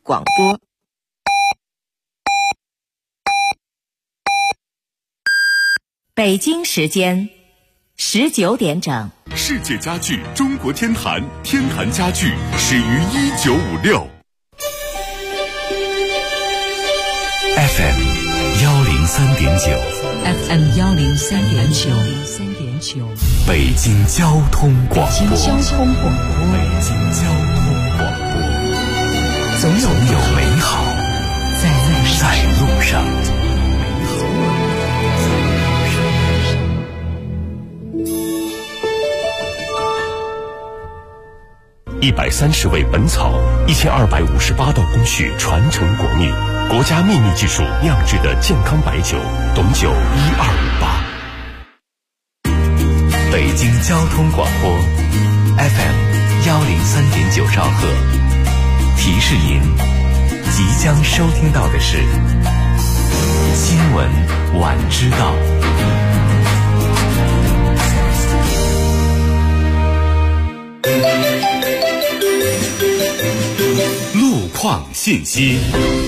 广播。北京时间19点整。 世界家具中国天坛，天坛家具始于1956。FM 103.9 FM 103.9 北京交通广播。 北京交通广播， 总有美好在路上。130味本草，1258道工序传承国秘，国家秘密技术酿制的健康白酒，董酒1258。北京交通广播 FM 103.9兆赫，提示您即将收听到的是新闻晚知道。路况信息。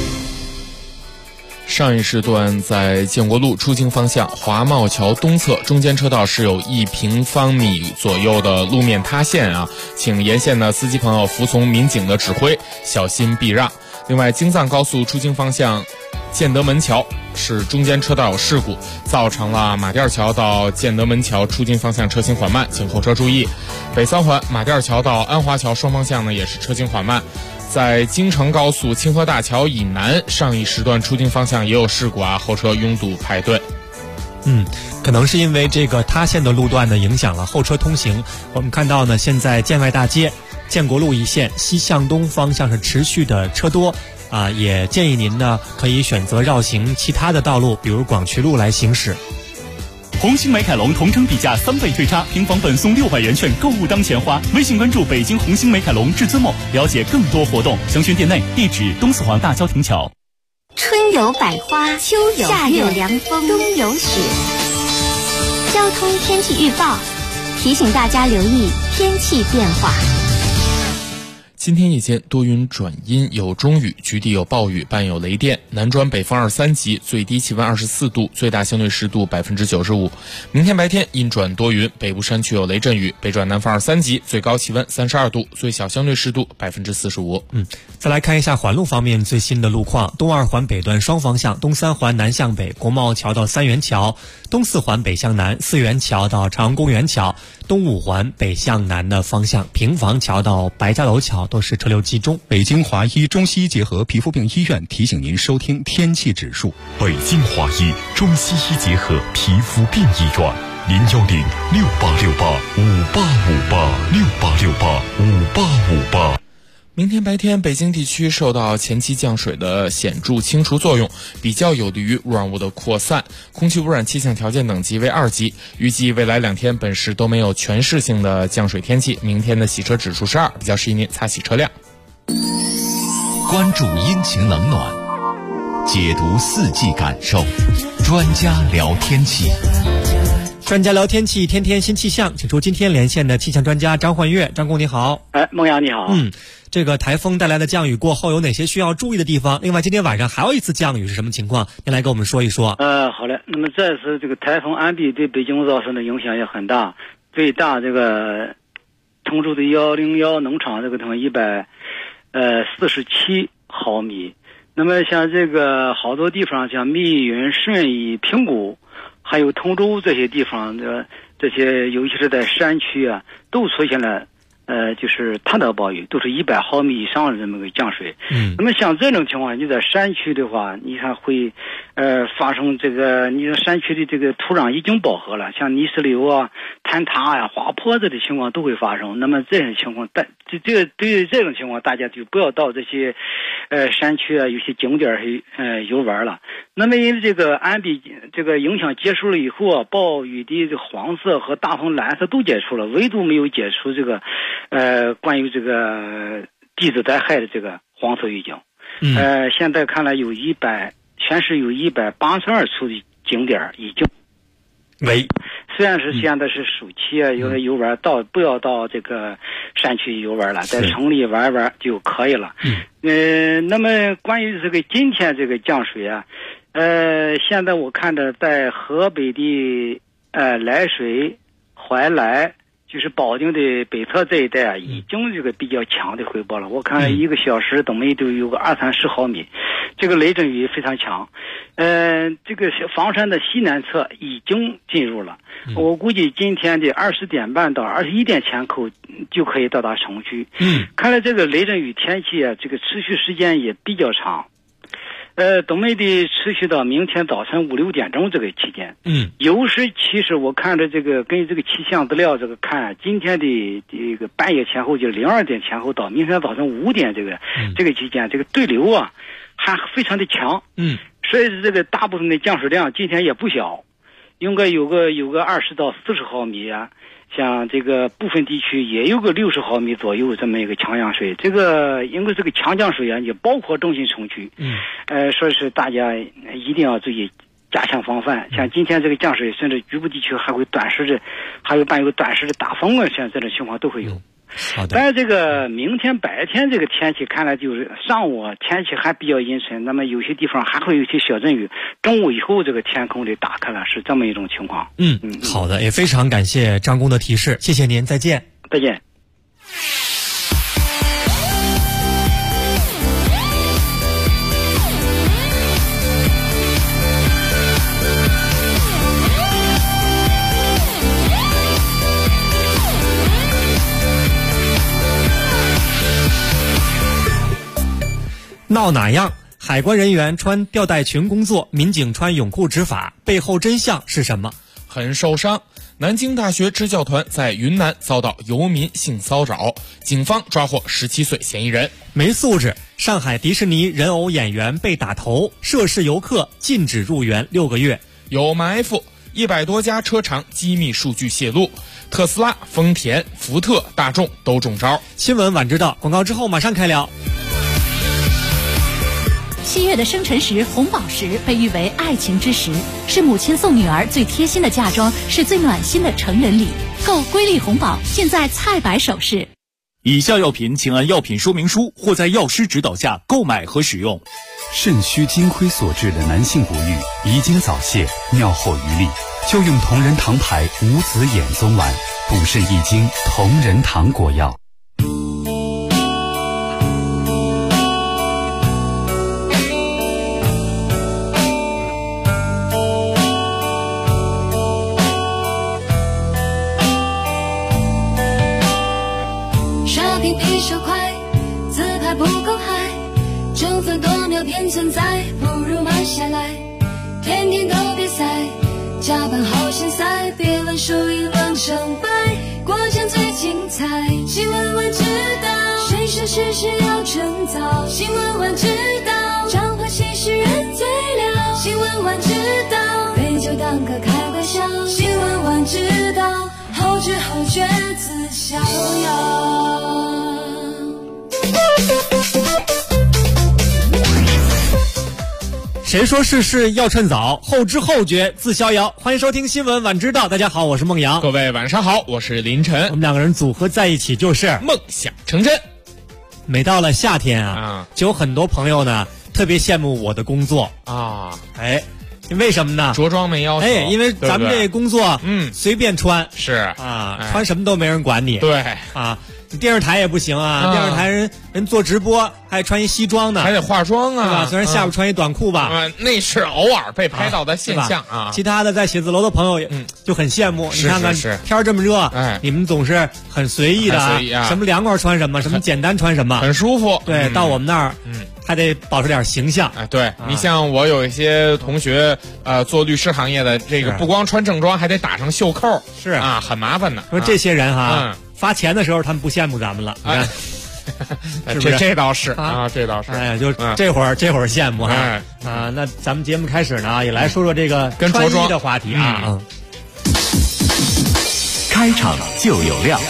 上一时段在建国路出京方向华茂桥东侧中间车道是有1平方米左右的路面塌陷啊，请沿线的司机朋友服从民警的指挥，小心避让。另外，京藏高速出京方向建德门桥是中间车道有事故，造成了马甸桥到建德门桥出京方向车行缓慢，请后车注意。北三环马甸桥到安华桥双方向呢也是车行缓慢。在京承高速清河大桥以南上一时段出京方向也有事故啊，后车拥堵排队。 可能是因为这个塌陷的路段呢影响了后车通行。我们看到呢，现在建外大街建国路一线西向东方向是持续的车多啊，也建议您呢可以选择绕行其他的道路，比如广渠路来行驶。 红星美凯龙同城比价3倍退差，平房本送600元券，购物当钱花。微信关注北京红星美凯龙至尊梦，了解更多活动。详询店内，地址东四环大郊亭桥。 春有百花，秋有夏有凉风，冬有雪。交通天气预报提醒大家留意天气变化。 今天夜间多云转阴，有中雨，局地有暴雨，伴有雷电。南转北风2、3级，最低气温24度，最大相对湿度95%。明天白天阴转多云，北部山区有雷阵雨，北转南风2、3级，最高气温32度，最小相对湿度45%。 再来看一下环路方面最新的路况。东2环北段双方向，东3环南向北，国贸桥到三元桥；东4环北向南，四元桥到朝阳公园桥；东5环北向南的方向，平房桥到白家楼桥都是车流集中。 北京华医中西医结合皮肤病医院提醒您收听天气指数。北京华医中西医结合皮肤病医院，01068685868586858。 明天白天，北京地区受到前期降水的显著清除作用，比较有利于污染物的扩散，空气污染气象条件等级为2级。预计未来2天本市都没有全市性的降水天气，明天的洗车指数是2，比较适宜您擦洗车辆。 关注阴晴冷暖，解读4季感受，专家聊天气。 专家聊天气，天天新气象，请出今天连线的气象专家张焕月。张工你好。 孟阳你好。 这个台风带来的降雨过后有哪些需要注意的地方？另外今天晚上还有一次降雨是什么情况？您来给我们说一说。 好嘞。那么这次这个台风安比对北京造成的影响也很大，最大这个通州的101农场这个地方147毫米。那么像这个好多地方，像密云、顺义、平谷还有通州这些地方的这些，尤其是在山区啊，都出现了就是特大暴雨，都是100毫米以上的这么个降水。那么像这种情况，你在山区的话，你看会发生这个，你说山区的这个土壤已经饱和了，像泥石流啊、坍塌呀、滑坡子的情况都会发生。那么这种情况，对于这种情况，大家就不要到这些山区啊，有些景点去游玩了。那么因为这个安比这个影响结束了以后啊，暴雨的这个黄色和大风蓝色都解除了，唯独没有解除这个关于这个地质灾害的这个黄色预警。现在看来全市有182处的景点已经虽然是现在是暑期啊，有的游玩不要到这个山区游玩了，在城里玩玩就可以了。那么关于这个今天这个降水啊，现在我看着在河北的涞水、怀来，就是保定的北侧这一带啊，已经这个比较强的回报了。我看1个小时怎么都有个20-30毫米，这个雷阵雨非常强。这个房山的西南侧已经进入了，我估计今天的20点半到21点前后就可以到达城区。看来这个雷阵雨天气啊，这个持续时间也比较长。东北的持续到明天早晨5-6点钟这个期间。有时其实我看着这个根据这个气象资料这个看，今天的这个半夜前后就02点前后到明天早晨5点这个期间，这个对流啊还非常的强。所以这个大部分的降水量今天也不小，应该有个20到40毫米啊。像这个部分地区也有个60毫米左右这么一个强降水，这个因为这个强降水啊，也包括中心城区。所以是大家一定要注意加强防范。像今天这个降水，甚至局部地区还会还有伴有短时的大风啊，像这种情况都会有。 好的。 但是这个明天白天这个天气看来就是上午天气还比较阴沉，那么有些地方还会有些小阵雨，中午以后这个天空里打开了，是这么一种情况。 好的，也非常感谢张工的提示，谢谢您，再见。 再见。 闹哪样？海关人员穿吊带裙工作，民警穿泳裤执法，背后真相是什么？ 很受伤。南京大学支教团在云南遭到游民性骚扰，警方抓获17岁嫌疑人。 没素质！上海迪士尼人偶演员被打头，涉事游客禁止入园6个月。 有埋伏，100多家车厂机密数据泄露，特斯拉、丰田、福特、大众都中招。 新闻晚知道，广告之后马上开聊。 7月的生辰石红宝石被誉为爱情之石，是母亲送女儿最贴心的嫁妆，是最暖心的成人礼。购瑰丽红宝，现在菜百首饰。 以下药品请按药品说明书或在药师指导下购买和使用。 肾虚金亏所致的男性不育、遗精早泄、尿后余力，就用同仁堂牌无籽眼松丸，补肾益精，同仁堂果药。 偏存在，不如慢下来，天天都比赛，加班好心塞，别问输赢论成败，过程最精彩，新闻晚知道，谁说事实要趁早，新闻晚知道，彰化新诗人最了，新闻晚知道，杯酒当歌开玩笑，新闻晚知道，后知后觉自逍遥。 谁说世事要趁早，后知后觉自逍遥。欢迎收听新闻晚知道，大家好，我是孟阳。 各位晚上好，我是林晨。 我们两个人组合在一起就是梦想成真。 每到了夏天啊，就有很多朋友呢特别羡慕我的工作啊。为什么呢？ 着装没要求。 因为咱们这工作随便穿是啊，穿什么都没人管你。 对啊。电视台也不行啊，电视台人做直播还穿一西装呢， 还得化妆啊， 对吧？虽然下午穿一短裤吧， 那是偶尔被拍到的现象啊。 其他的在写字楼的朋友就很羡慕，你看看天这么热，你们总是很随意的啊，什么凉快穿什么，什么简单穿什么， 很舒服。 对，到我们那儿还得保持点形象。 对，你像我有一些同学做律师行业的，这个不光穿正装，还得打上袖扣， 是啊，很麻烦的。 说这些人哈。发钱的时候，他们不羡慕咱们了，你看，是不是？ 这倒是啊，这倒是。 哎，就这会儿羡慕哈啊！那咱们节目开始呢，也来说说这个跟着装的话题啊。 开场就有料。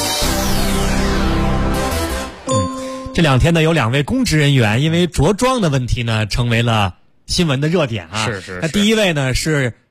这2天呢，有2位公职人员因为着装的问题呢，成为了新闻的热点啊。 是。 那第一位呢是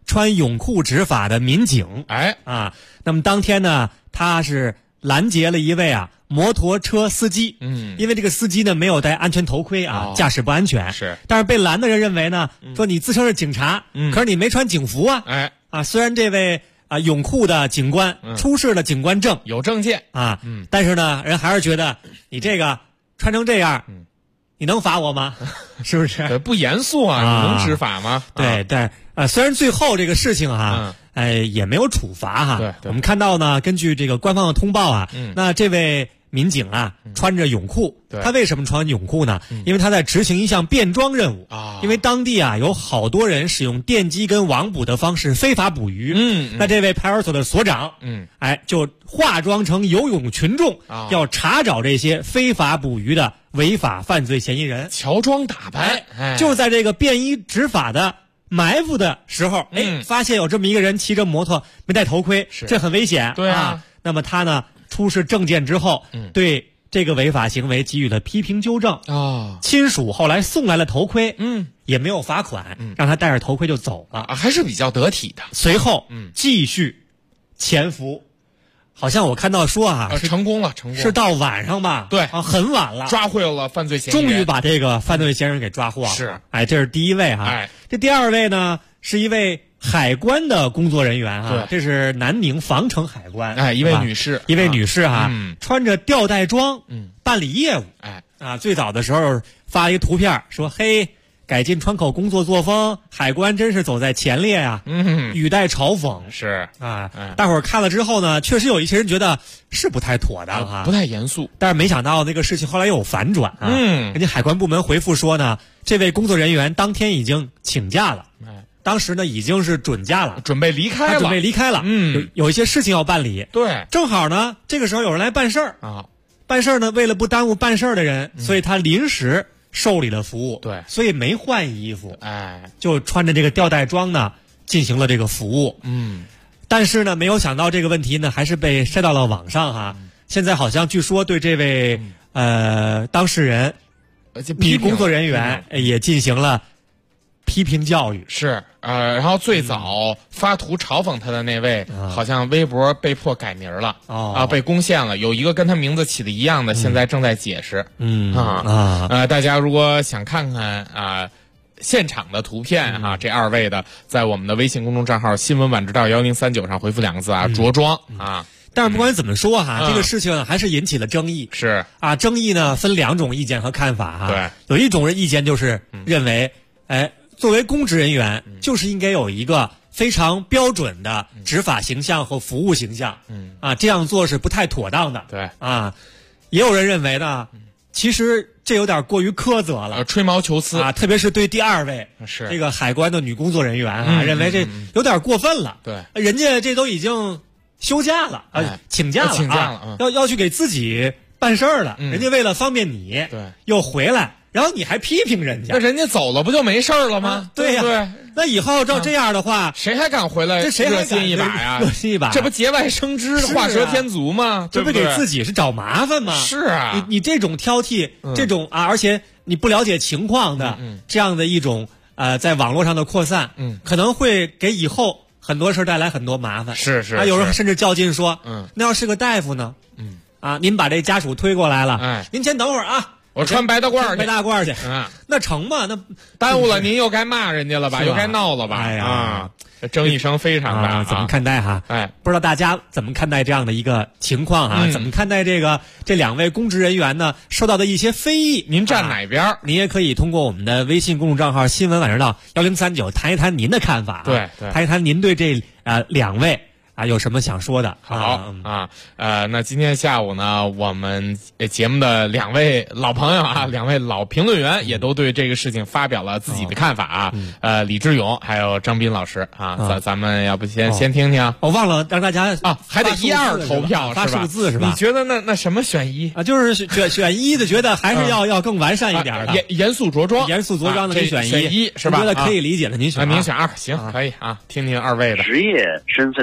穿泳裤执法的民警。那么当天呢，他是拦截了一位摩托车司机。因为这个司机呢没有戴安全头盔驾驶不安全。 是， 但是被拦的人认为呢，说你自称是警察，可是你没穿警服虽然这位泳裤的警官出示了警官证， 有证件但是呢，人还是觉得你这个穿成这样，你能罚我吗？是不是？ 不严肃你能执法吗？ 对对，虽然最后这个事情也没有处罚对， 我们看到呢，根据这个官方的通报那这位民警穿着泳裤，他为什么穿泳裤呢？因为他在执行一项便装任务因为当地有好多人使用电击跟网捕的方式非法捕鱼。那这位派出所的所长就化妆成游泳群众，要查找这些非法捕鱼的违法犯罪嫌疑人， 乔装打扮。 就在这个便衣执法的埋伏的时候，发现有这么一个人骑着摩托没戴头盔，这很危险。 对那么他呢出示证件之后，对这个违法行为给予了批评纠正。亲属后来送来了头盔，也没有罚款，让他戴着头盔就走了， 还是比较得体的。 随后继续潜伏。好像我看到说成功了， 是到晚上吧？ 对很晚了， 抓获了犯罪嫌疑人， 终于把这个犯罪嫌疑人给抓获了。 是， 这是第一位这第二位呢，是一位海关的工作人员对， 这是南宁防城海关一位女士， 穿着吊带装办理业务。最早的时候发了一个图片说，嘿，改进窗口工作作风，海关真是走在前列语带嘲讽。 是大伙儿看了之后呢，确实有一些人觉得是不太妥当不太严肃。 但是没想到那个事情后来又有反转人家海关部门回复说呢，这位工作人员当天已经请假了，当时呢已经是准假了， 准备离开了。 有一些事情要办理。 对， 正好呢这个时候有人来办事儿办事儿呢，为了不耽误办事儿的人，所以他临时受理了服务。 对， 所以没换衣服，就穿着这个吊带装呢进行了这个服务。但是呢，没有想到这个问题呢，还是被晒到了网上现在好像据说对这位当事人女工作人员也进行了批评教育。 是然后最早发图嘲讽他的那位，好像微博被迫改名了被攻陷了。有一个跟他名字起的一样的，现在正在解释。大家如果想看看现场的图片这二位的，在我们的微信公众账号新闻晚知道1039上回复2个字着装但是不管怎么说这个事情还是引起了争议。 是争议呢分两种意见和看法对， 有一种意见就是认为作为公职人员就是应该有一个非常标准的执法形象和服务形象这样做是不太妥当的。 对也有人认为呢其实这有点过于苛责了， 吹毛求疵特别是对第二位是这个海关的女工作人员认为这有点过分了。 对， 人家这都已经休假了请假了要去给自己办事儿了，人家为了方便你又回来，然后你还批评人家， 那人家走了不就没事了吗？ 对呀， 对， 那以后照这样的话， 谁还敢回来？ 这谁还敢热心一把呀？ 热心一把， 这不节外生枝、画蛇添足吗？ 这不给自己是找麻烦吗？ 是啊， 你这种挑剔，这种而且你不了解情况的这样的一种在网络上的扩散，可能会给以后很多事带来很多麻烦。 是有人甚至较劲说，那要是个大夫呢？您把这家属推过来了，您先等会儿我穿白大褂去，那成吗？那耽误了您又该骂人家了吧？又该闹了吧？ 哎呀， 争议声非常大， 怎么看待不知道大家怎么看待这样的一个情况怎么看待这两位公职人员呢受到的一些非议？ 您站哪边？ 您也可以通过我们的微信公众账号新闻晚知道1039谈一谈您的看法对， 谈一谈您对这两位有什么想说的？ 好那今天下午呢，我们节目的两位老朋友两位老评论员也都对这个事情发表了自己的看法李志勇还有张斌老师咱们要不先听听？ 我忘了让大家还得1、2投票发数字是吧？ 你觉得那什么选一就是选一的，觉得还是要更完善一点的， 严肃着装的您选一是吧？ 觉得可以理解的您选 2，行可以听听二位的职业身份的人。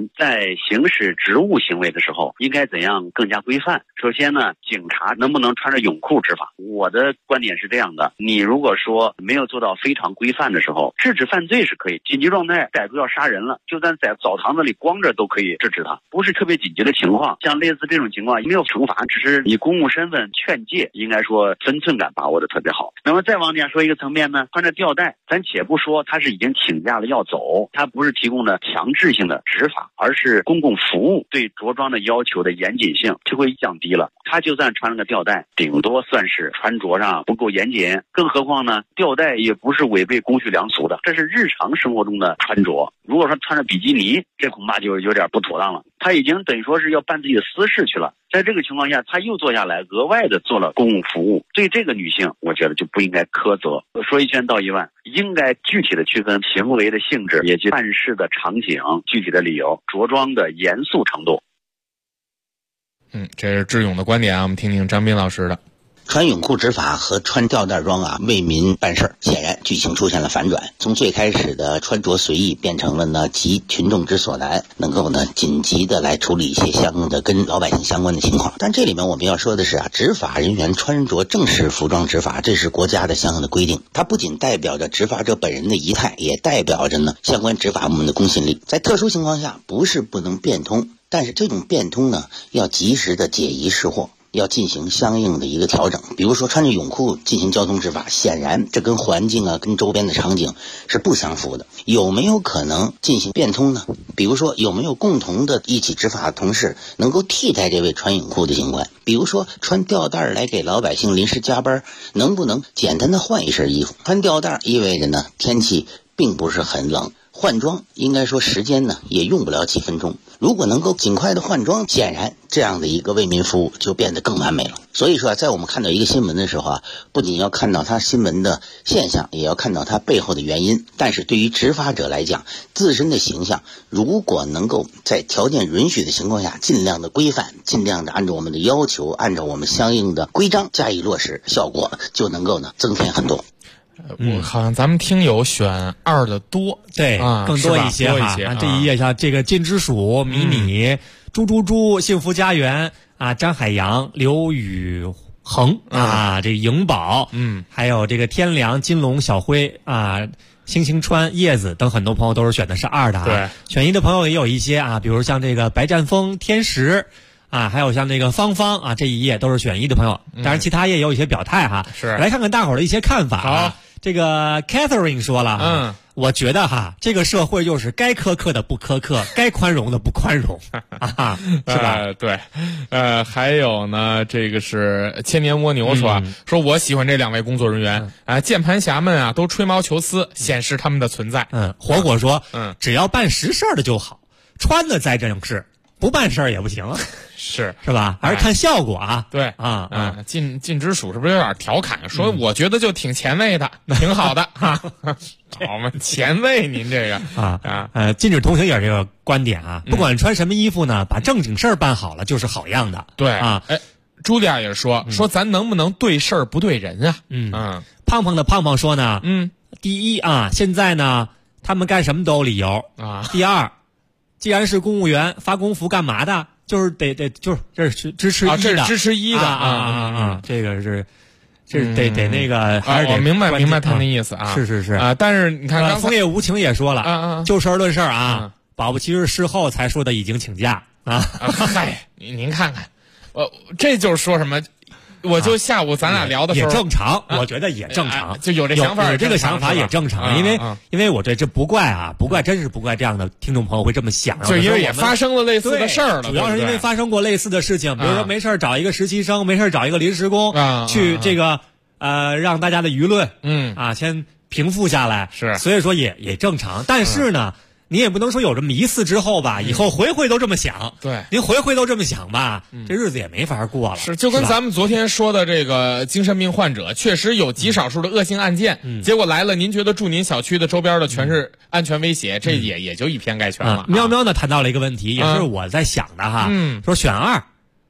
人在行使职务行为的时候应该怎样更加规范。首先呢，警察能不能穿着泳裤执法？我的观点是这样的，你如果说没有做到非常规范的时候，制止犯罪是可以。紧急状态，歹徒要杀人了，就算在澡堂子里光着都可以制止他，不是特别紧急的情况。像类似这种情况没有惩罚，只是以公共身份劝诫，应该说分寸感把握的特别好。那么再往下说一个层面呢，穿着吊带，咱且不说他是已经请假了要走，他不是提供的强制性的执法，而是公共服务，对着装的要求的严谨性就会降低了。他就算穿了个吊带，顶多算是穿着上不够严谨，更何况呢，吊带也不是违背公序良俗的，这是日常生活中的穿着。如果说穿着比基尼，这恐怕就有点不妥当了。他已经等于说是要办自己的私事去了，在这个情况下他又坐下来额外的做了公共服务，对这个女性我觉得就不应该苛责。说一千道一万，应该具体的区分行为的性质以及办事的场景、具体的理由、着装的严肃程度。 这是智勇的观点啊，我们听听张斌老师的。 穿泳裤执法和穿吊带装啊为民办事，显然剧情出现了反转，从最开始的穿着随意变成了呢急群众之所难，能够呢紧急的来处理一些相应的跟老百姓相关的情况。但这里面我们要说的是啊，执法人员穿着正式服装执法，这是国家的相应的规定，它不仅代表着执法者本人的仪态，也代表着呢相关执法部门的公信力。在特殊情况下不是不能变通，但是这种变通呢要及时的解疑释惑，要进行相应的一个调整。比如说穿着泳裤进行交通执法，显然这跟环境啊跟周边的场景是不相符的。有没有可能进行变通呢？比如说有没有共同的一起执法的同事能够替代这位穿泳裤的警官？比如说穿吊带来给老百姓临时加班，能不能简单的换一身衣服？穿吊带意味着呢天气并不是很冷，换装应该说时间呢也用不了几分钟，如果能够尽快的换装，显然这样的一个为民服务就变得更完美了。所以说在我们看到一个新闻的时候啊，不仅要看到它新闻的现象，也要看到它背后的原因。但是对于执法者来讲，自身的形象如果能够在条件允许的情况下尽量的规范，尽量的按照我们的要求，按照我们相应的规章加以落实，效果就能够呢增添很多。 我好像咱们听友选2的多， 对啊， 更多一些哈。这一页像这个金枝鼠、迷你、猪猪猪、幸福家园啊、张海洋、刘宇恒啊，这颖宝，还有这个天良、金龙、小辉啊。星星川、叶子等很多朋友都是选的是2的啊。 对， 选1的朋友也有一些啊，比如像这个白战风、天石啊，还有像这个芳芳啊，这一页都是选1的朋友。当然，其他页也有一些表态哈。 是， 来看看大伙儿的一些看法。 好， 这个 Catherine 说了，我觉得哈，这个社会就是该苛刻的不苛刻，该宽容的不宽容啊，是吧？ 对，还有呢，这个是千年蜗牛说，说我喜欢这2位工作人员啊，键盘侠们啊都吹毛求疵，显示他们的存在。 火火说，只要办实事的就好，穿的再正式，不办事儿也不行。 是吧？还是看效果啊？ 对啊，禁之鼠是不是有点调侃？说我觉得就挺前卫的，挺好的哈。好嘛，前卫，您这个禁止同行也是这个观点啊。不管穿什么衣服呢，把正经事儿办好了就是好样的。 对啊， 茱莉亚也说咱能不能对事儿不对人啊？ 胖胖的胖胖说呢，第一啊，现在呢他们干什么都有理由啊。第二，既然是公务员，发工服干嘛的？就是得就是这是支持1的， 这是支持1的这个是得那个还是得我明白他那意思啊， 是啊，但是你看刚才枫叶无情也说了就事论事啊，保不齐是事后才说的已经请假啊。 嗨，您看看，这就是说什么？我就下午咱俩聊的时候也正常，我觉得也正常， 就有这想法， 有这个想法也正常，因为我这不怪真是不怪这样的听众朋友会这么想， 就因为也发生了类似的事儿了， 主要是因为发生过类似的事情，比如说没事找一个实习生，没事找一个临时工去这个让大家的舆论先平复下来， 是， 所以说也正常，但是呢。你也不能说有这么一次之后吧，以后回都这么想。 对， 您回都这么想吧，这日子也没法过了。 是，就跟咱们昨天说的这个精神病患者，确实有极少数的恶性案件，结果来了，您觉得住您小区的周边的全是安全威胁，这也就以偏概全了。 喵喵呢谈到了一个问题，也是我在想的哈，说选2，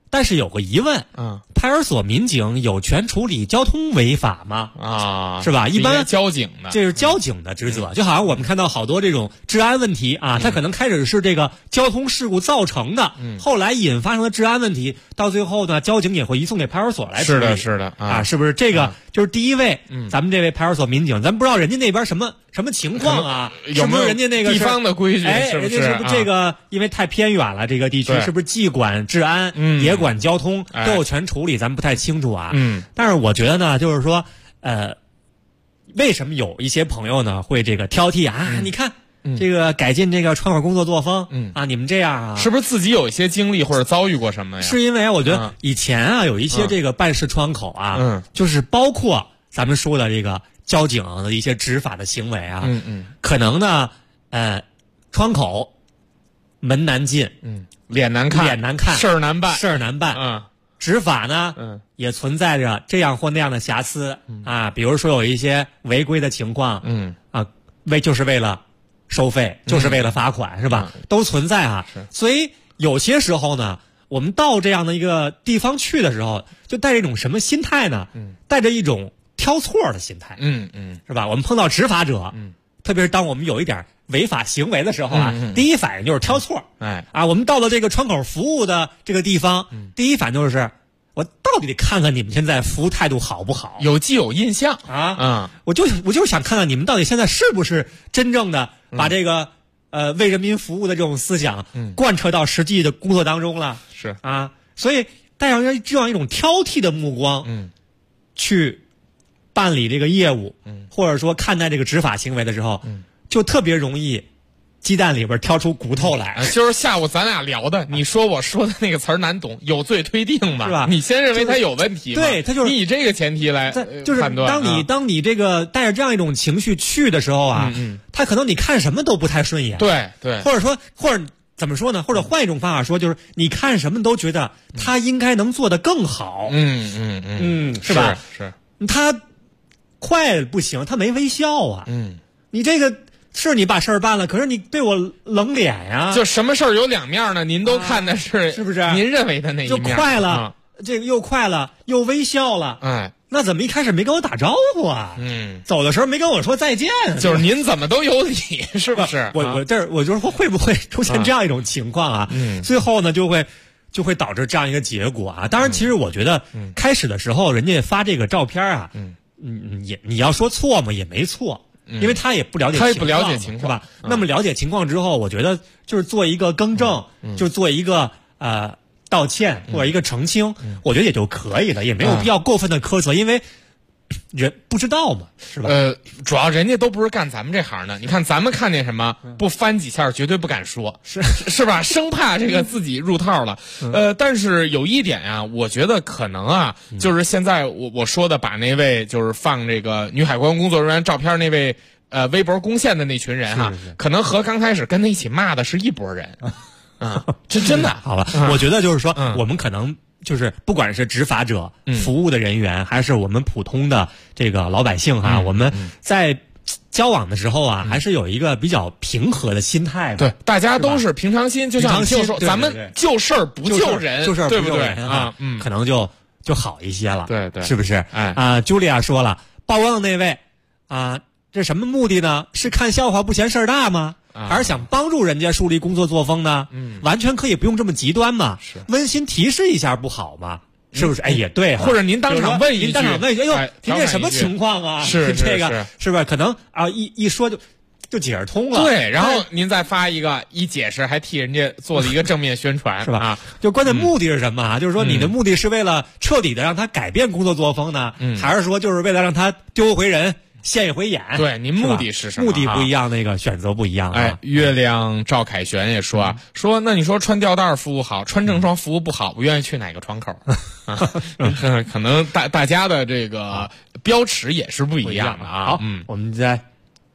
但是有个疑问，派出所民警有权处理交通违法吗？ 啊， 是吧？一般交警的， 这是交警的职责。就好像我们看到好多这种治安问题啊，它可能开始是这个交通事故造成的，后来引发成了治安问题，到最后呢，交警也会移送给派出所来处理。 是的，是的啊，是不是？这个就是第一位，咱们这位派出所民警，咱不知道人家那边什么情况啊？ 有没有人家那个地方的规矩？ 哎，人家是不是这个因为太偏远了，这个地区是不是既管治安也管交通，都有权处理？咱们不太清楚啊。但是我觉得呢，就是说，为什么有一些朋友呢会这个挑剔啊？你看。这个改进这个窗口工作作风，啊，你们这样啊， 是不是自己有一些经历或者遭遇过什么呀？ 是因为我觉得以前啊有一些这个办事窗口啊，就是包括咱们说的这个交警的一些执法的行为啊，可能呢，窗口门难进， 脸难看，事儿难办， 执法呢，也存在着这样或那样的瑕疵啊，比如说有一些违规的情况，就是为了收费，就是为了罚款，是吧？都存在啊。所以有些时候呢，我们到这样的一个地方去的时候，就带着一种什么心态呢？带着一种挑错的心态，是吧？我们碰到执法者，特别是当我们有一点违法行为的时候啊，第一反应就是挑错。我们到了这个窗口服务的这个地方，第一反应就是我到底得看看你们现在服务态度好不好， 有既有印象啊。我就是想看看你们到底现在是不是真正的把这个为人民服务的这种思想贯彻到实际的工作当中了。 是啊，所以带上这样一种挑剔的目光，去办理这个业务，或者说看待这个执法行为的时候，就特别容易鸡蛋里边挑出骨头来。 就是下午咱俩聊的，你说我说的那个词儿难懂，有罪推定嘛， 是吧？ 你先认为他有问题， 对，他就是你以这个前提来就是判断。 当你这个带着这样一种情绪去的时候啊，他可能你看什么都不太顺眼， 对， 或者怎么说呢？或者换一种方法说，就是你看什么都觉得他应该能做得更好，是吧？ 是他快不行，他没微笑啊，你这个。是你把事儿办了，可是你对我冷脸呀！ 就什么事儿有两面呢？您都看的是不是？ 您认为的那一面？ 就快了，这个又快了，又微笑了。那怎么一开始没跟我打招呼啊？走的时候没跟我说再见。 就是您怎么都有理，是不是？ 我就是说会不会出现这样一种情况啊？最后呢就会导致这样一个结果啊。当然，其实我觉得开始的时候人家发这个照片啊，你要说错嘛也没错。因为他也不了解情况，是吧？那么了解情况之后，我觉得就是做一个更正，就做一个道歉或者一个澄清，我觉得也就可以了，也没有必要过分的苛责，因为人不知道嘛，是吧？ 主要人家都不是干咱们这行的，你看咱们看见什么不翻几下绝对不敢说，是吧？生怕这个自己入套了。但是有一点啊，我觉得可能啊，就是现在我说的把那位就是放这个女海关工作人员照片那位微博攻陷的那群人哈，可能和刚开始跟他一起骂的是一拨人这真的好了。我觉得就是说，我们可能。就是不管是执法者、服务的人员，还是我们普通的这个老百姓哈，我们在交往的时候啊，还是有一个比较平和的心态。 对，大家都是平常心，就像说咱们救事儿不救人， 对不对啊？可能就好一些了。 对， 是不是？茱莉亚说了，曝光的那位啊，这什么目的呢？是看笑话不嫌事儿大吗？还是想帮助人家树立工作作风呢？完全可以不用这么极端嘛。温馨提示一下不好吗？是不是？也对。 或者您当场问一句， 哎呦，您这什么情况啊？ 是这个是不是？可能啊，一说就解释通了。 对，然后您再发一解释，还替人家做了一个正面宣传， 是吧？就关键目的是什么啊？就是说你的目的是为了彻底的让他改变工作作风呢，还是说就是为了让他丢回人？现一回眼， 对，您目的是什么？ 目的不一样，那个选择不一样。 月亮赵凯旋也说说，那你说穿吊带服务好，穿正装服务不好，不愿意去哪个窗口？可能大家的这个标尺也是不一样的啊。 好，我们再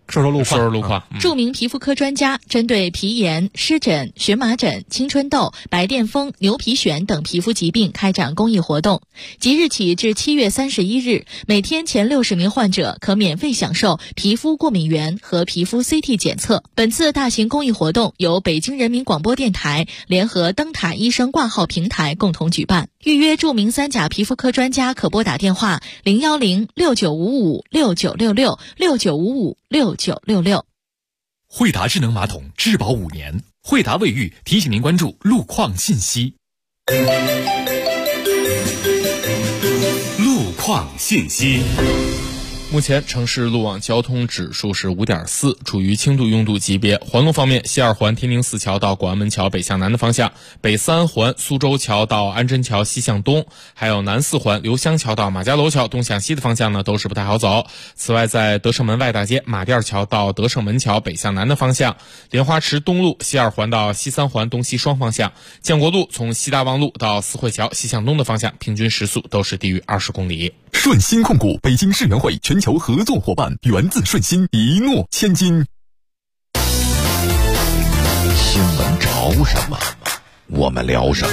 说说路况。 说说路况。 著名皮肤科专家针对皮炎、湿疹、荨麻疹、青春痘、白癜风、牛皮癣等皮肤疾病开展公益活动。即日起至7月31日，每天前60名患者可免费享受皮肤过敏原和皮肤 CT 检测。本次大型公益活动由北京人民广播电台联合灯塔医生挂号平台共同举办。预约著名3甲皮肤科专家可拨打电话010-6955-6966 惠达智能马桶质保5年，惠达卫浴提醒您关注路况信息。 路况信息。 目前城市路网交通指数是5.4，处于轻度拥堵级别。环路方面，西2环天宁寺桥到广安门桥北向南的方向，北3环苏州桥到安贞桥西向东，还有南4环刘湘桥到马家楼桥东向西的方向呢，都是不太好走。此外，在德胜门外大街马甸桥到德胜门桥北向南的方向，莲花池东路西2环到西3环东西双方向，建国路从西大望路到四惠桥西向东的方向，平均时速都是低于20公里。 顺鑫控股北京世园会全球合作伙伴，源自顺鑫，一诺千金。 新闻潮什么，我们聊什么。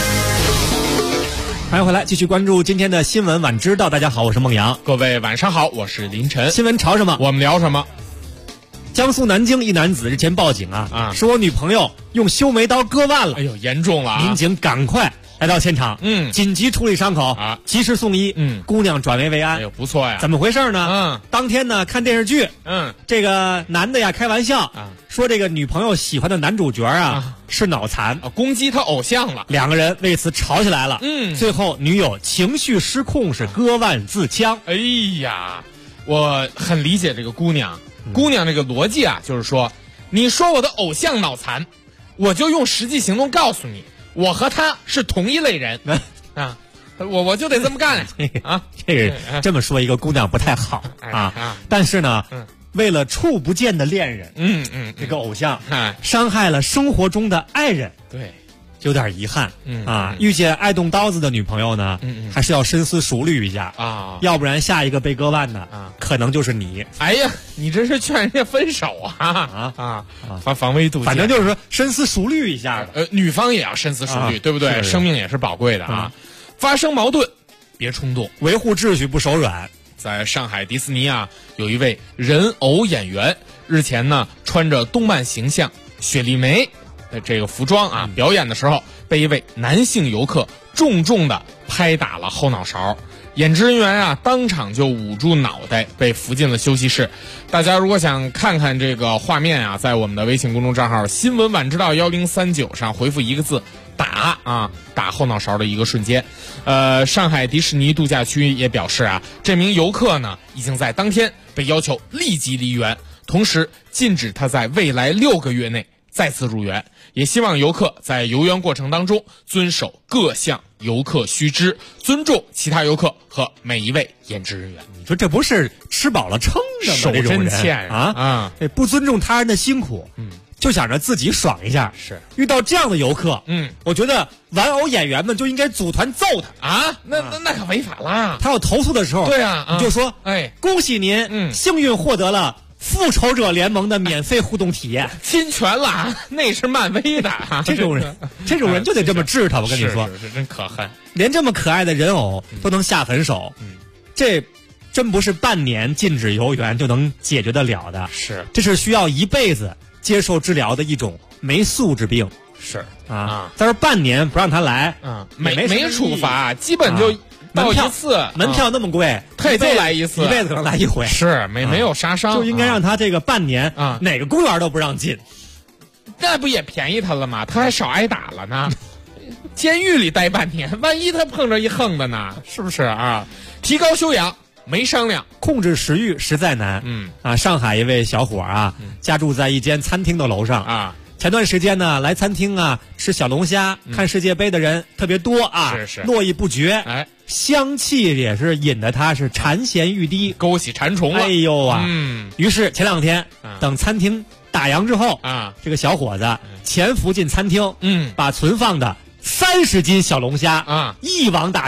欢迎回来，继续关注今天的新闻晚知道。大家好，我是孟阳。 各位晚上好，我是林晨。 新闻潮什么， 我们聊什么。 江苏南京一男子日前报警说我女朋友用修眉刀割腕了。 哎呦，严重了！ 民警赶快来到现场，紧急处理伤口及时送医，姑娘转危为安。 哎呦，不错呀！ 怎么回事呢？当天呢看电视剧，这个男的呀开玩笑说这个女朋友喜欢的男主角是脑残， 攻击他偶像了， 两个人为此吵起来了。最后女友情绪失控，是割腕自枪。 哎呀，我很理解这个姑娘。姑娘这个逻辑就是说，你说我的偶像脑残，我就用实际行动告诉你，我和他是同一类人我就得这么干这个这么说一个姑娘不太好但是呢，为了处不见的恋人，这个偶像伤害了生活中的爱人， 对， 有点遗憾遇见爱动刀子的女朋友呢，还是要深思熟虑一下要不然下一个被割腕的可能就是你。 哎呀，你这是劝人家分手防微杜渐， 反正就是说深思熟虑一下女方也要深思熟虑，对不对？生命也是宝贵的发生矛盾别冲动， 维护秩序不手软。 在上海迪士尼有一位人偶演员，日前呢穿着动漫形象雪莉梅的这个服装表演的时候，被一位男性游客重重的拍打了后脑勺，演职人员当场就捂住脑袋，被扶进了休息室。大家如果想看看这个画面在我们的微信公众账号新闻晚知道1039上回复一个字打打后脑勺的一个瞬间。上海迪士尼度假区也表示这名游客呢已经在当天被要求立即离园，同时禁止他在未来6个月内再次入园，也希望游客在游园过程当中遵守各项游客须知，尊重其他游客和每一位演职人员。 你说这不是吃饱了撑的吗？ 手真欠不尊重他人的辛苦，就想着自己爽一下。 是遇到这样的游客，我觉得玩偶演员们就应该组团揍他那可违法啦！ 他要投诉的时候， 对你就说，恭喜您，幸运获得了复仇者联盟的免费互动体验， 侵权了那是漫威的这种人就得这么治他。我跟你说， 是真可恨， 连这么可爱的人偶都能下狠手，这真不是半年禁止游园就能解决得了的，这是需要一辈子接受治疗的一种没素质病。再说半年不让他来， 没处罚，基本就到一次， 门票那么贵， 他也就来一次， 一辈子可能来一回， 没有杀伤， 就应该让他这个半年哪个公园都不让进， 那不也便宜他了吗？他还少挨打了呢。监狱里待半年，万一他碰着一横的呢？是不是提高修养没商量， 控制食欲实在难。上海一位小伙家住在一间餐厅的楼上前段时间呢，来餐厅吃小龙虾、看世界杯的人特别多络绎不绝。香气也是引得他是馋涎欲滴， 勾起馋虫了。 哎呦于是前2天等餐厅打烊之后这个小伙子潜伏进餐厅把存放的30斤小龙虾一网打尽。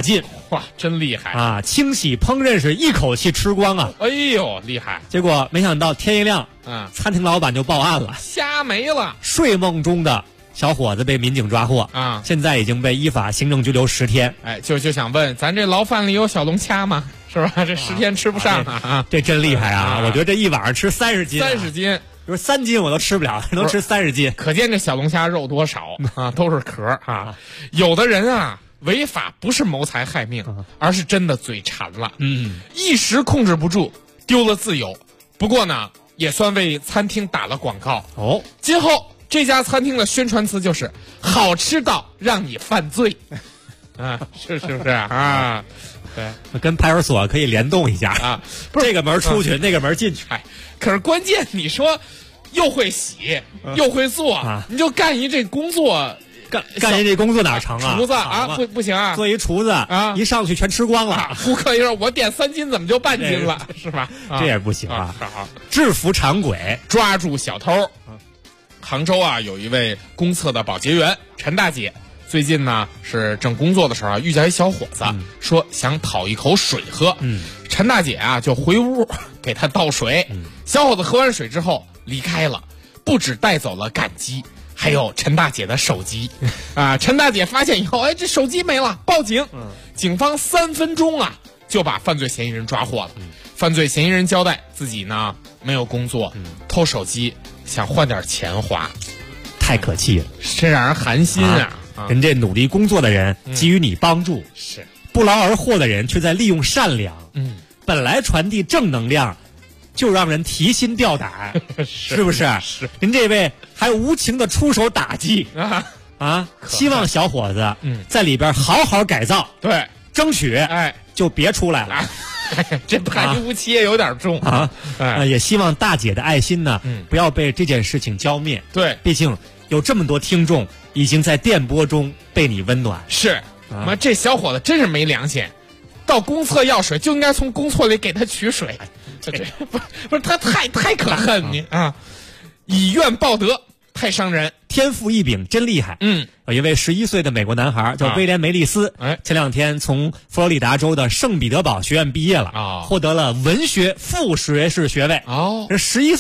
哇，真厉害啊！清洗烹饪是一口气吃光啊！ 哎呦，厉害！ 结果没想到天一亮，餐厅老板就报案了， 虾没了。 睡梦中的小伙子被民警抓获啊！ 现在已经被依法行政拘留10天。 哎，就想问，咱这牢饭里有小龙虾吗？是吧？这10天吃不上啊！ 这真厉害啊！我觉得这一晚上吃30斤 ，30斤。 就是3斤我都吃不了，能吃30斤， 可见这小龙虾肉多少啊，都是壳啊。有的人啊，违法不是谋财害命，而是真的嘴馋了，一时控制不住，丢了自由。不过呢，也算为餐厅打了广告哦。 今后这家餐厅的宣传词就是“好吃到让你犯罪”，啊，是不是啊？ 对，跟派出所可以联动一下啊， 这个门出去，那个门进去。 哎，可是关键你说又会洗又会做，你就干一这工作， 干一这工作哪成啊？ 厨子啊，不行啊， 做一厨子啊，一上去全吃光了。 顾客一说我点3斤，怎么就半斤了，是吧？ 这也不行啊！ 制服长轨，抓住小偷。杭州啊，有一位公厕的保洁员陈大姐。最近呢是正工作的时候啊，遇见一小伙子，说想讨一口水喝。陈大姐啊就回屋给他倒水。小伙子喝完水之后离开了，不止带走了感激，还有陈大姐的手机。啊，陈大姐发现以后，哎，这手机没了，报警。警方3分钟啊就把犯罪嫌疑人抓获了。犯罪嫌疑人交代自己呢没有工作，偷手机想换点钱花。 太可气了， 真让人寒心啊！ 人这努力工作的人给予你帮助， 是不劳而获的人却在利用善良。本来传递正能量，就让人提心吊胆，是不是？ 是。 您这位还无情的出手打击希望小伙子在里边好好改造， 对， 争取就别出来了。 这排无期也有点重也希望大姐的爱心呢，不要被这件事情浇灭。 对， 毕竟有这么多听众已经在电波中被你温暖。 是，这小伙子真是没良心，到公厕要水就应该从公厕里给他取水，不是他太可恨你啊！以怨报德太伤人， 天赋异禀真厉害。有一位11岁的美国男孩叫威廉梅利斯，前2天从佛罗里达州的圣彼得堡学院毕业了，获得了文学副学士学位。这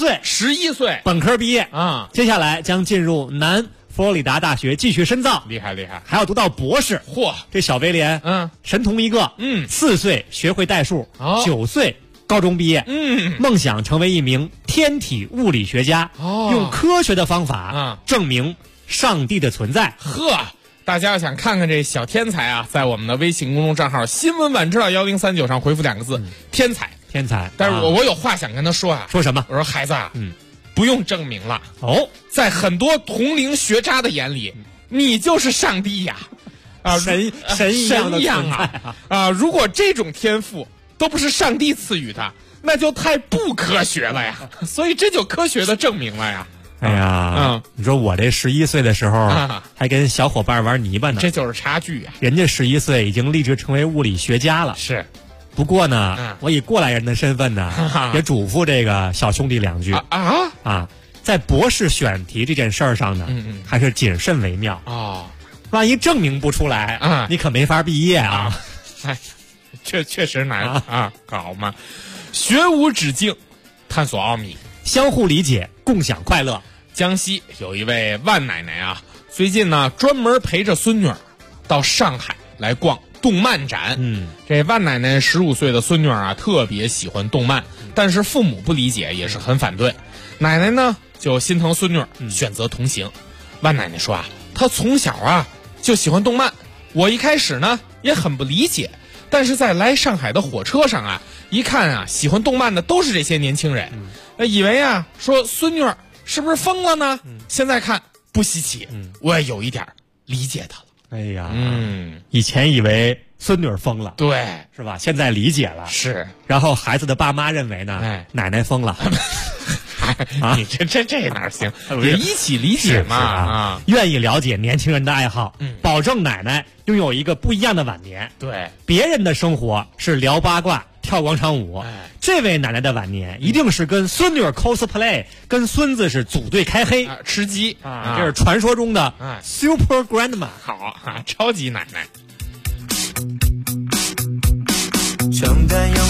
11岁本科毕业啊， 接下来将进入南佛罗里达大学继续深造， 厉害， 还要读到博士。 嚯， 这小威廉神童一个，4岁学会代数，9岁高中毕业，梦想成为一名天体物理学家，用科学的方法证明上帝的存在。 呵，大家要想看看这小天才啊，在我们的微信公众账号新闻晚知道1039上回复2个字天才。但是我有话想跟他说啊。 说什么？ 我说孩子啊，不用证明了在很多同龄学渣的眼里，你就是上帝呀！ 神一样的存在如果这种天赋都不是上帝赐予的，那就太不科学了呀！所以这就科学的证明了呀！ 哎呀，你说我这11岁的时候还跟小伙伴玩泥巴呢， 这就是差距呀！ 人家11岁已经立志成为物理学家了。 是， 不过呢，我以过来人的身份呢，也嘱咐这个小兄弟2句在博士选题这件事儿上呢，还是谨慎为妙万一证明不出来你可没法毕业啊！ 确实难搞嘛，学无止境，探索奥秘。 相互理解，共享快乐。 江西有一位万奶奶啊，最近呢专门陪着孙女儿到上海来逛动漫展。这万奶奶15岁的孙女儿啊，特别喜欢动漫，但是父母不理解，也是很反对。奶奶呢就心疼孙女儿，选择同行。万奶奶说啊，她从小啊就喜欢动漫，我一开始呢也很不理解，但是在来上海的火车上啊，一看啊喜欢动漫的都是这些年轻人。以为啊说孙女儿是不是疯了呢？现在看不稀奇，我也有一点理解她了。 哎呀，以前以为孙女儿疯了， 对， 是吧？现在理解了， 是。 然后孩子的爸妈认为呢，奶奶疯了。 你这哪行？也一起理解嘛愿意了解年轻人的爱好，保证奶奶拥有一个不一样的晚年。 对， 别人的生活是聊八卦、跳广场舞，这位奶奶的晚年一定是跟孙女 cosplay， 跟孙子是组队开黑、 吃鸡这是传说中的super grandma。 好超级奶奶。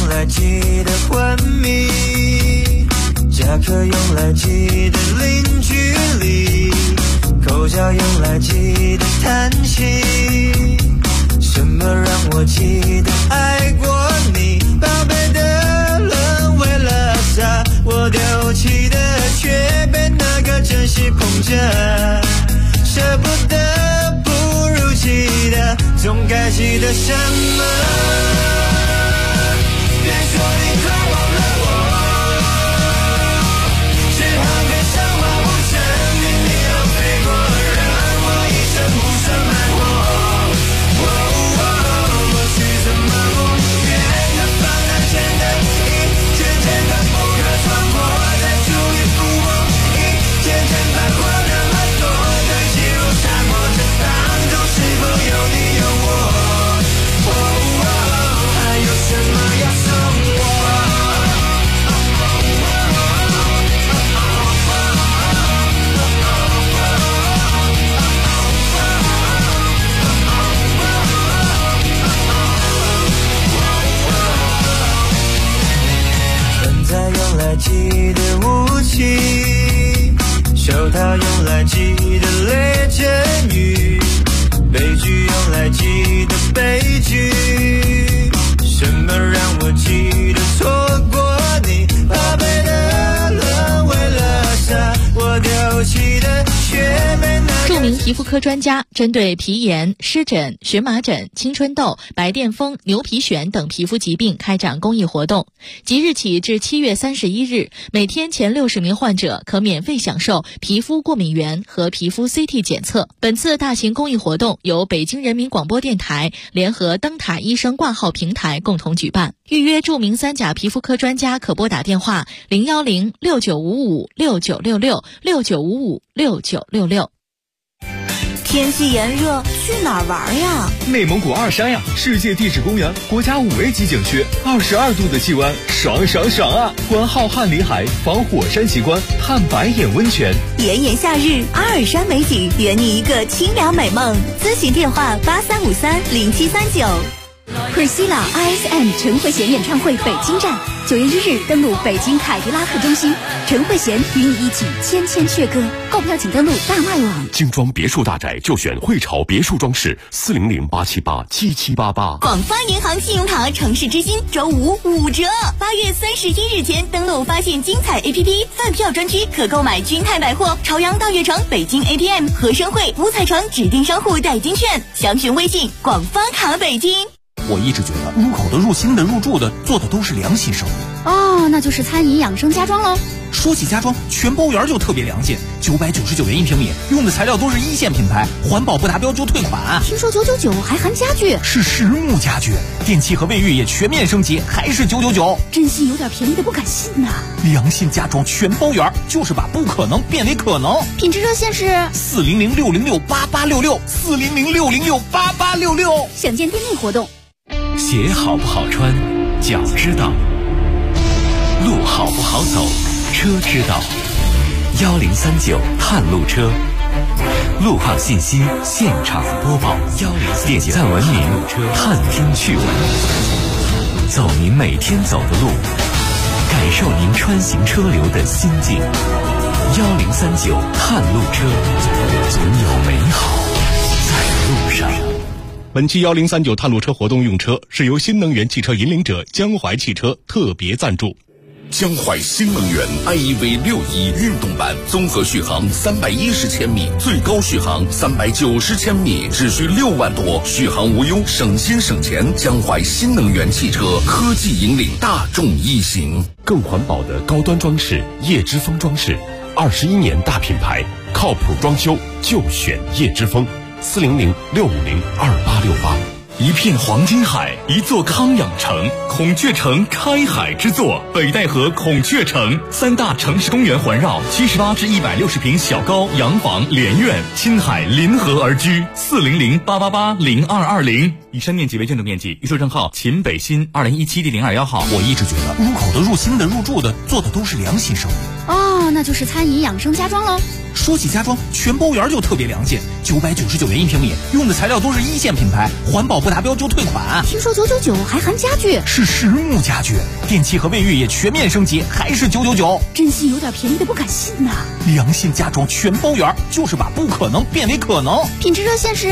用来记得昏迷，夹克用来记得零距离，口罩用来记得叹息。什么让我记得爱过你？宝贝的人为了啥我丢弃的，却被那个珍惜捧着，舍不得不如记得，总该记得什么？别说你快忘了我，只好别笑话我生命里要飞过，让我一生不算慢活。过去怎么过？远的放在前的一渐渐的不可闯破，再注意抚摸，一渐渐摆脱那么多堆积如沙漠，这当中是否有你有我？还有什么要送我？本在用来记得武器，手套用来记得雷阵雨，悲剧用来记得悲剧。什么让我记得错过你？宝贝的人为了啥我丢弃的，却没那著名皮肤科专家针对皮炎、湿疹、荨麻疹、青春痘、白癜风、牛皮癣等皮肤疾病开展公益活动。即日起至7月31日，每天前60名患者可免费享受皮肤过敏原和皮肤 CT 检测。本次大型公益活动由北京人民广播电台联合灯塔医生挂号平台共同举办。预约著名3甲皮肤科专家可拨打电话010-6955-6966 天气炎热，去哪儿玩呀？ 内蒙古二山呀，世界地质公园国家5A级景区，22度的气温，爽爽爽啊！观浩瀚里海，访火山奇观，探白眼温泉。 炎炎夏日，阿尔山美景，圆你一个清凉美梦。咨询电话83530739。 Priscilla ISM 陈慧娴演唱会北京站，9月1日登陆北京凯迪拉克中心，陈慧娴与你一起千千阙歌。购票请登录大麦网。 精装别墅大宅就选汇潮别墅装饰，400-878-7788。 广发银行信用卡城市之星周5 5折，8月31日前登录发现精彩 APP 饭票专区，可购买君泰百货、朝阳大悦城、北京 APM、和生汇、五彩城指定商户代金券，详询微信广发卡北京。 我一直觉得入口的、入心的、入住的做的都是良心生意。 哦，那就是餐饮养生家装喽。 说起家装，全包园就特别良心，999元1平米，用的材料都是1线品牌，环保不达标就退款。 听说999还含家具， 是实木家具，电器和卫浴也全面升级，还是999。 真心有点便宜的不敢信呐。 良心家装全包园，就是把不可能变为可能。 品质热线是 400-606-8866，400-606-8866。 想见店内活动。 鞋好不好穿，脚知道；路好不好走，车知道。1039探路车，路况信息现场播报，点赞文明，探听趣闻，走您每天走的路，感受您穿行车流的心境。1039探路车，总有美好在路上。 本期1039探路车活动用车是由新能源汽车引领者江淮汽车特别赞助。 江淮新能源 iEV 61运动版，综合续航310千米，最高续航390千米，只需6万多，续航无忧，省心省钱。江淮新能源汽车科技引领大众一行， 更环保的高端装饰叶之峰装饰，21年大品牌，靠谱装修就选叶之峰，400-650-2868。 一片黄金海，一座康养城，孔雀城开海之作，北戴河孔雀城，3大城市公园环绕，78至160平小高洋房连院，亲海临河而居，400-888-0220。以上面积为建筑面积，预售证号秦北新2017D02号。 我一直觉得入口的、入心的、入住的做的都是良心生意。 哦，那就是餐饮养生家装喽。 说起家装，全包园就特别良心，999元1平米，用的材料都是1线品牌，环保不达标就退款。 听说999还含家具， 是实木家具，电器和卫浴也全面升级，还是999。 真心有点便宜的不敢信呐。 良心家装全包园，就是把不可能变为可能。 品质热线是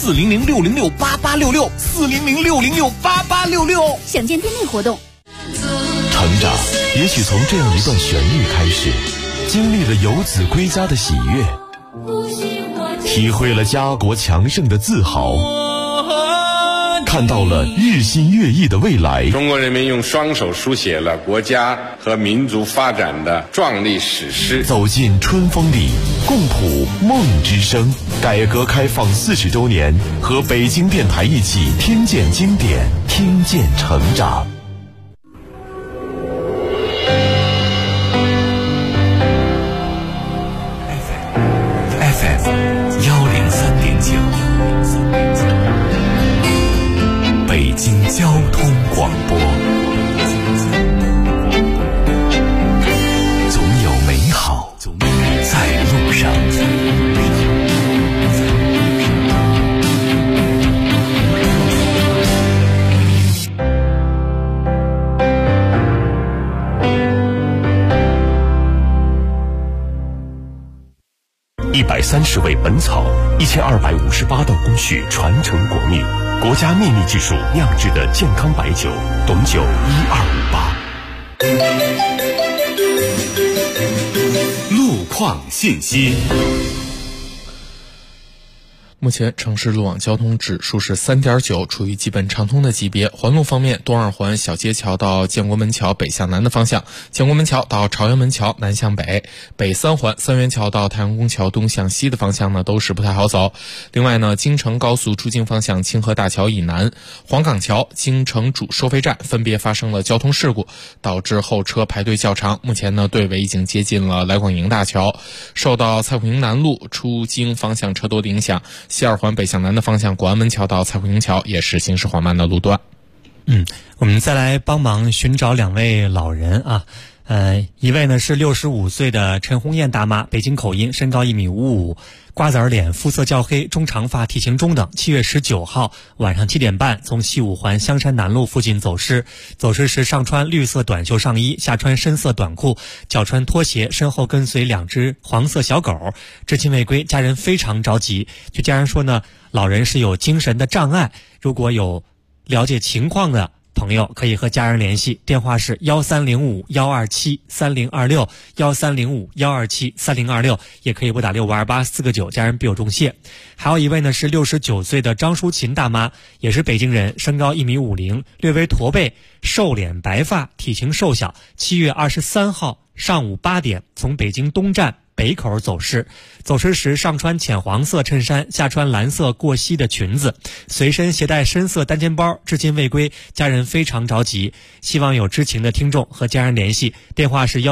400-606-8866，400-606-8866。 想见店内活动。 成长也许从这样一段旋律开始，经历了游子归家的喜悦，体会了家国强盛的自豪，看到了日新月异的未来。 中国人民用双手书写了国家和民族发展的壮丽史诗。 走进春风里，共谱梦之声。改革开放40周年，和北京电台一起听见经典，听见成长。 北京交通广播，总有美好在路上。 130味本草，1258道工序传承国秘，国家秘密技术酿制的健康白酒，董酒1258。 路况信息。 目前城市路网交通指数是3.9，处于基本畅通的级别。环路方面，东二环小街桥到建国门桥北向南的方向，建国门桥到朝阳门桥南向北，北三环三元桥到太阳宫桥东向西的方向呢都是不太好走。另外呢，京承高速出京方向清河大桥以南、黄岗桥、京承主收费站分别发生了交通事故，导致后车排队较长。目前呢，队尾已经接近了来广营大桥。受到蔡虎营南路出京方向车多的影响，西二环北向南的方向广安门桥到蔡虎营桥也是行驶缓慢的路段。 我们再来帮忙寻找2位老人啊。一位呢是65岁的陈红艳大妈，北京口音，身高1.55米，瓜子脸，肤色较黑，中长发，体型中等。7月19号晚上7点半从西五环香山南路附近走失，走失时上穿绿色短袖上衣，下穿深色短裤，脚穿拖鞋，身后跟随2只黄色小狗，至今未归，家人非常着急。据家人说呢，老人是有精神的障碍，如果有了解情况的朋友可以和家人联系，电话是1305-127-3026，1305-127-3026，也可以拨打6528-4个9，家人必有重谢。还有一位呢是69岁的张淑琴大妈，也是北京人，身高1.50米，略微驼背，瘦脸白发，体型瘦小。7月23号上午8点从北京东站北口走失，走失时上穿浅黄色衬衫，下穿蓝色过膝的裙子，随身携带深色单肩包，至今未归，家人非常着急，希望有知情的听众和家人联系，电话是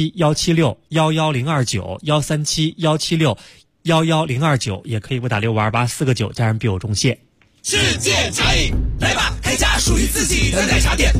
137-176-11029，137-176-11029，也可以拨打6528-4个9，家人必有重谢。 世界茶饮，来吧，开家属于自己的奶茶店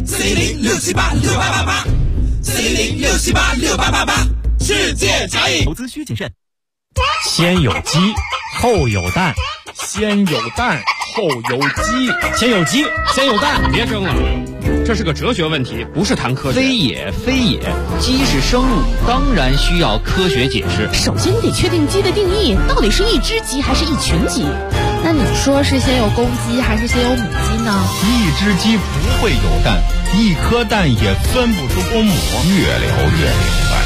，410-678-6888，410-678-6888。世界茶饮， 投资需谨慎。先有鸡，后有蛋， 先有蛋，后有鸡， 先有鸡，先有蛋。 别争了，这是个哲学问题，不是谈科学。 非也，非也，鸡是生物，当然需要科学解释。 首先你得确定鸡的定义，到底是一只鸡还是一群鸡？ 那你说是先有公鸡还是先有母鸡呢？ 一只鸡不会有蛋，一颗蛋也分不出公母。越聊越明白。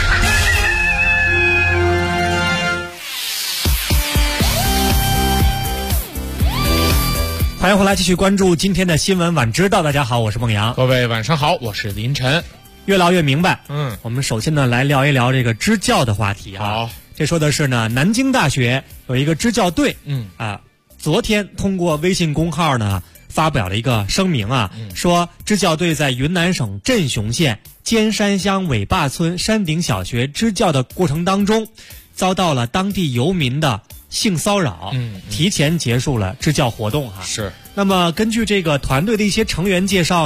欢迎回来，继续关注今天的新闻晚知道。大家好，我是孟阳。 各位晚上好，我是林晨。 越聊越明白。我们首先呢来聊一聊这个支教的话题啊。 好， 这说的是呢，南京大学有一个支教队，昨天通过微信公号呢发表了一个声明啊，说支教队在云南省镇雄县尖山乡尾坝村山顶小学支教的过程当中，遭到了当地游民的性骚扰，提前结束了支教活动哈。 是。 那么根据这个团队的一些成员介绍呢，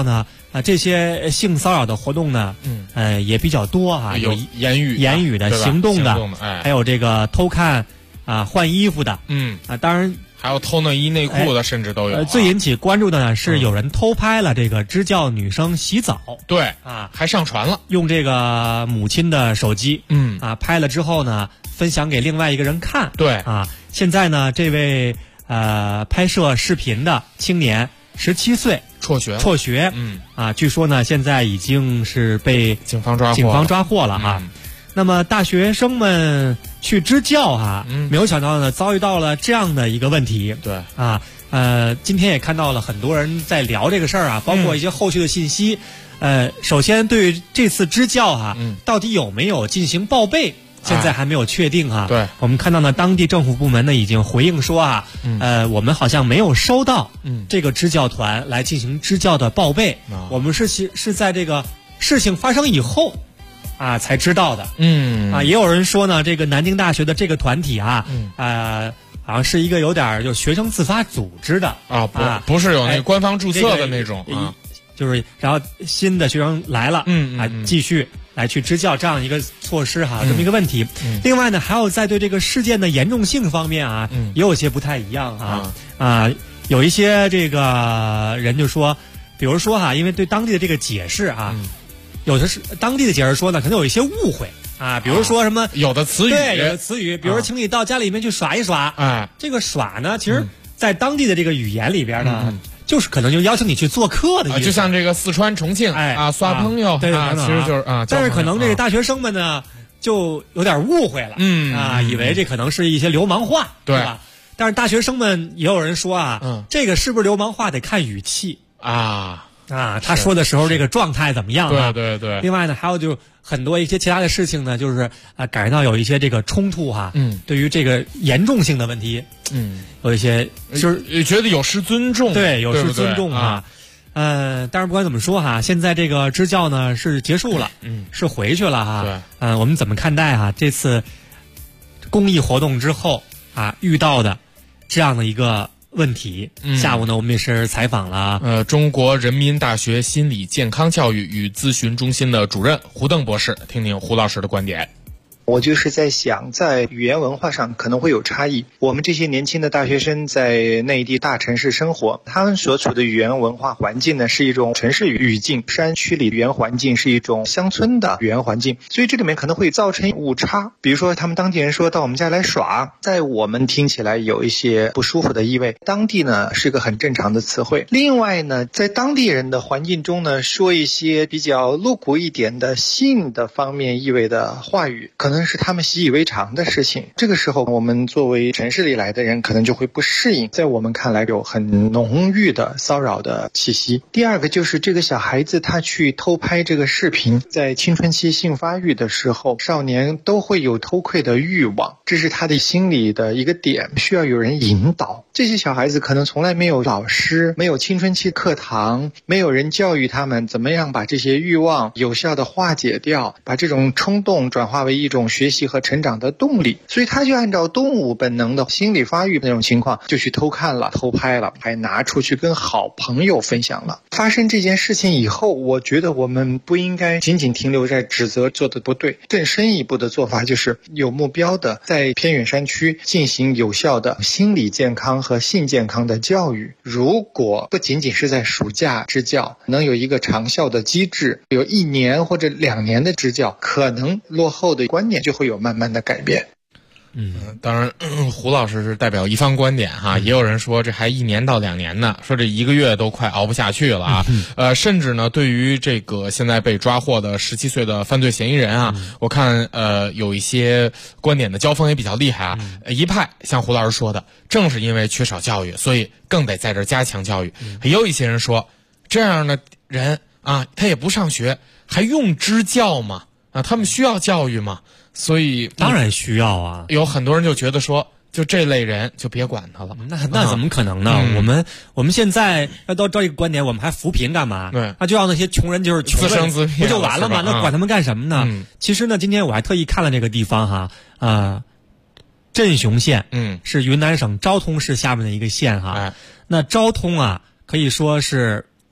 这些性骚扰的活动呢，也比较多啊， 有言语的、行动的，还有这个偷看换衣服的，当然还有偷内衣内裤的，甚至都有。 最引起关注的呢是有人偷拍了这个支教女生洗澡， 对还上传了， 用这个母亲的手机，拍了之后呢分享给另外一个人看， 对现在呢这位拍摄视频的青年17岁。辍学，据说呢，现在已经是被警方抓获了啊。那么大学生们去支教没有想到呢，遭遇到了这样的一个问题。 对今天也看到了很多人在聊这个事儿包括一些后续的信息。首先对于这次支教到底有没有进行报备？现在还没有确定对， 我们看到呢，当地政府部门呢已经回应说我们好像没有收到这个支教团来进行支教的报备，我们是在这个事情发生以后才知道的。也有人说呢，这个南京大学的这个团体好像是一个有点就学生自发组织的不是有那官方注册的那种就是然后新的学生来了继续来去支教这样一个措施这么一个问题。另外呢，还有在对这个事件的严重性方面也有些不太一样有一些这个人就说，比如说因为对当地的这个解释有的是当地的解释说呢，可能有一些误会比如说什么有的词语，比如说请你到家里面去耍一耍这个耍呢，其实在当地的这个语言里边呢就是可能就邀请你去做客的意思， 就像这个四川重庆耍朋友对其实就是但是可能这个大学生们呢就有点误会了以为这可能是一些流氓话，对吧？但是大学生们也有人说这个是不是流氓话得看语气他说的时候这个状态怎么样对。 另外呢，还有就很多一些其他的事情呢，就是感觉到有一些这个冲突对于这个严重性的问题有一些就是觉得有失尊重， 对，有失尊重但是不管怎么说现在这个支教呢是结束了是回去了对我们怎么看待这次公益活动之后遇到的这样的一个问题？下午呢，我们也是采访了中国人民大学心理健康教育与咨询中心的主任胡邓博士，听听胡老师的观点。 我就是在想，在语言文化上可能会有差异。我们这些年轻的大学生在内地大城市生活，他们所处的语言文化环境呢是一种城市语境，山区里语言环境是一种乡村的语言环境，所以这里面可能会造成误差。比如说他们当地人说到我们家来耍，在我们听起来有一些不舒服的意味，当地呢是个很正常的词汇。另外呢，在当地人的环境中呢，说一些比较露骨一点的性的方面意味的话语，可能是他们习以为常的事情。这个时候我们作为城市里来的人可能就会不适应，在我们看来有很浓郁的骚扰的气息。第二个就是这个小孩子他去偷拍这个视频，在青春期性发育的时候，少年都会有偷窥的欲望，这是他的心理的一个点，需要有人引导。这些小孩子可能从来没有老师，没有青春期课堂，没有人教育他们怎么样把这些欲望有效的化解掉，把这种冲动转化为一种学习和成长的动力。所以他就按照动物本能的心理发育那种情况，就去偷看了，偷拍了，还拿出去跟好朋友分享了。发生这件事情以后，我觉得我们不应该仅仅停留在指责做的不对，更深一步的做法就是有目标的在偏远山区进行有效的心理健康和性健康的教育。如果不仅仅是在暑假支教，能有一个长效的机制，有1年或者2年的支教，可能落后的观念就会有慢慢的改变。 当然胡老师是代表一方观点哈，也有人说这还1年到2年呢，说这1个月都快熬不下去了甚至呢对于这个现在被抓获的17岁的犯罪嫌疑人我看有一些观点的交锋也比较厉害一派像胡老师说的，正是因为缺少教育，所以更得在这加强教育。也有一些人说，这样的人他也不上学，还用支教吗？他们需要教育吗？所以当然需要有很多人就觉得说，就这类人就别管他了。 那怎么可能呢？我们现在要到这一个观点，我们还扶贫干嘛？ 对， 那就让那些穷人就是穷自生自灭， 不就完了吗？那管他们干什么呢？其实呢，今天我还特意看了这个地方镇雄县是云南省昭通市下面的一个县那昭通可以说是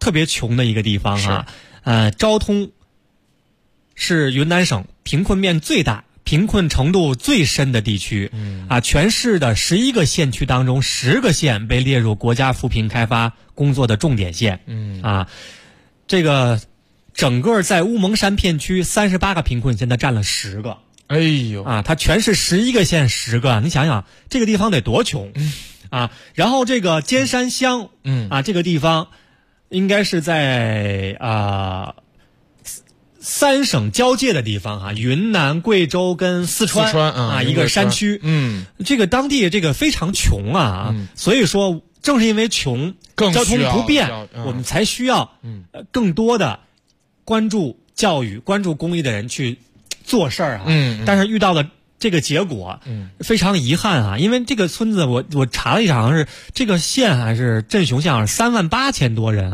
特别穷的一个地方啊。昭通是云南省贫困面最大、贫困程度最深的地区。全市的11个县区当中，10个县被列入国家扶贫开发工作的重点县。这个整个在乌蒙山片区38个贫困县，它占了10个。 哎呦它全市11个县10个，你想想这个地方得多穷。然后这个尖山乡，这个地方应该是在3省交界的地方云南、贵州跟四川一个山区。这个当地这个非常穷所以说正是因为穷，交通不便，我们才需要更多的关注教育、关注公益的人去做事儿但是遇到了这个结果，非常遗憾因为这个村子我查了一下，好像是这个县还是镇雄县38000多人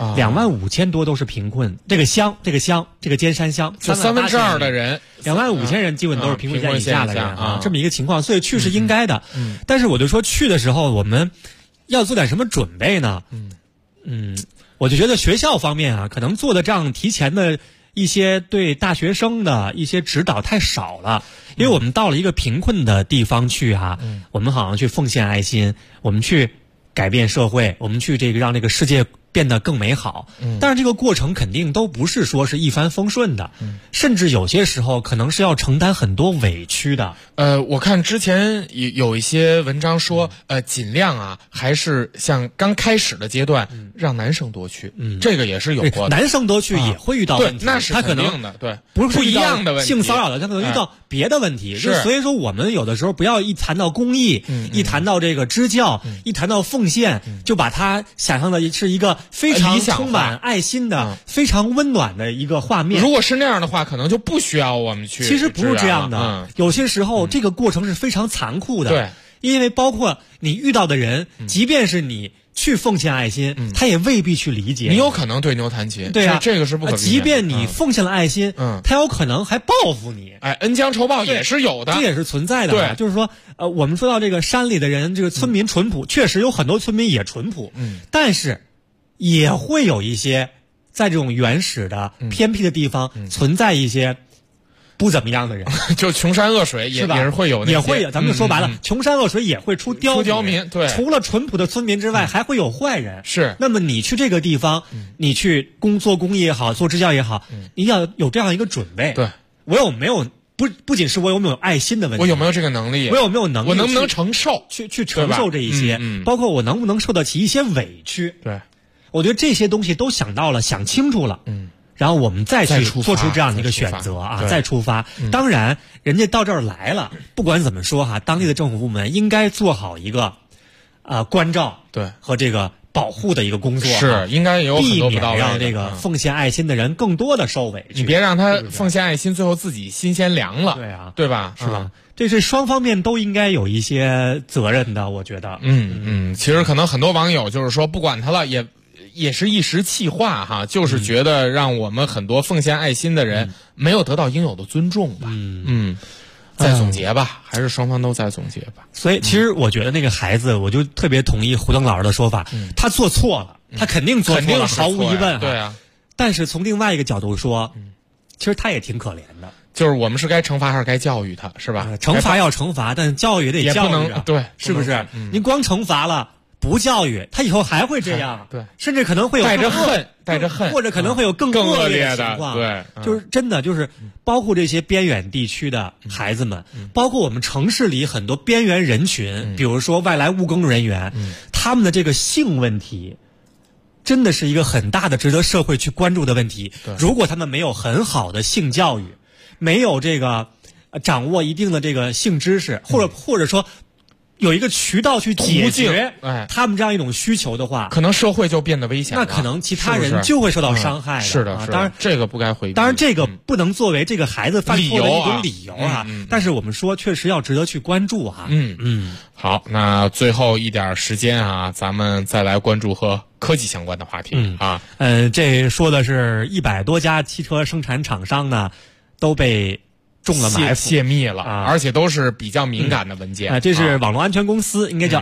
25000多都是贫困。这个尖山乡就2/3的人 ，25000人基本都是贫困线以下的人这么一个情况，所以去是应该的。但是我就说去的时候我们要做点什么准备呢？我就觉得学校方面可能做的这样提前的一些对大学生的一些指导太少了。因为我们到了一个贫困的地方去我们好像去奉献爱心，我们去改变社会，我们去让这个世界变得更美好。但是这个过程肯定都不是说是一帆风顺的，甚至有些时候可能是要承担很多委屈的。 我看之前有一些文章说，尽量还是像刚开始的阶段让男生多去，这个也是有过的。 男生多去也会遇到问题， 那是他可能对不是一样的问题， 性骚扰的，他可能遇到别的问题。所以说我们有的时候不要一谈到公益，一谈到这个支教，一谈到奉献，就把它想象的是一个非常充满爱心的、非常温暖的一个画面。 如果是那样的话，可能就不需要我们去。 其实不是这样的，有些时候这个过程是非常残酷的。 对， 因为包括你遇到的人，即便是你去奉献爱心，他也未必去理解。 你有可能对牛弹琴， 对这个是不可避免的。 即便你奉献了爱心，他有可能还报复你。 恩将仇报也是有的， 这也是存在的。 对， 就是说，我们说到这个山里的人，这个村民淳朴，确实有很多村民也淳朴，但是也会有一些在这种原始的、偏僻的地方存在一些不怎么样的人， 就穷山恶水也是会有， 也会有。咱们就说白了，穷山恶水也会出刁民。对， 除了淳朴的村民之外，还会有坏人。 是。 那么你去这个地方，你去做公益也好，做支教也好，你要有这样一个准备。 对， 我有没有？不仅是我有没有爱心的问题， 我有没有这个能力？ 我有没有能力？ 我能不能承受？ 去承受这一些，包括我能不能受得起一些委屈？ 对， 我觉得这些东西都想到了，想清楚了，然后我们再去做出这样的一个选择再出发。当然，人家到这儿来了，不管怎么说当地的政府部门应该做好一个关照和这个保护的一个工作， 是应该有很多不到位的， 避免让这个奉献爱心的人更多的受委屈。 你别让他奉献爱心，最后自己心先凉了。 对啊， 对吧？ 是吧？这是双方面都应该有一些责任的，我觉得。 其实可能很多网友就是说不管他了，也是一时气话就是觉得让我们很多奉献爱心的人没有得到应有的尊重吧。再总结吧，还是双方都在总结吧。 所以，其实我觉得那个孩子，我就特别同意胡登老师的说法，他做错了，他肯定做错了，毫无疑问。 对啊。 但是从另外一个角度说，其实他也挺可怜的。 就是我们是该惩罚还是该教育他，是吧？ 惩罚要惩罚，但教育也得教育对， 是不是？你光惩罚了，不教育，他以后还会这样。 对， 甚至可能会有带着恨， 或者可能会有更恶劣的情况。 对， 就是真的，就是包括这些边远地区的孩子们，包括我们城市里很多边缘人群，比如说外来务工人员，他们的这个性问题，真的是一个很大的值得社会去关注的问题。如果他们没有很好的性教育，没有这个掌握一定的这个性知识，或者说有一个渠道去解决他们这样一种需求的话， 可能社会就变得危险了， 那可能其他人就会受到伤害的。 是的， 当然这个不该回避。 当然这个不能作为这个孩子犯错的一种理由但是我们说确实要值得去关注好，那最后一点时间咱们再来关注和科技相关的话题这说的是100多家汽车生产厂商呢都被中了埋伏泄密了而且都是比较敏感的文件这是网络安全公司应该叫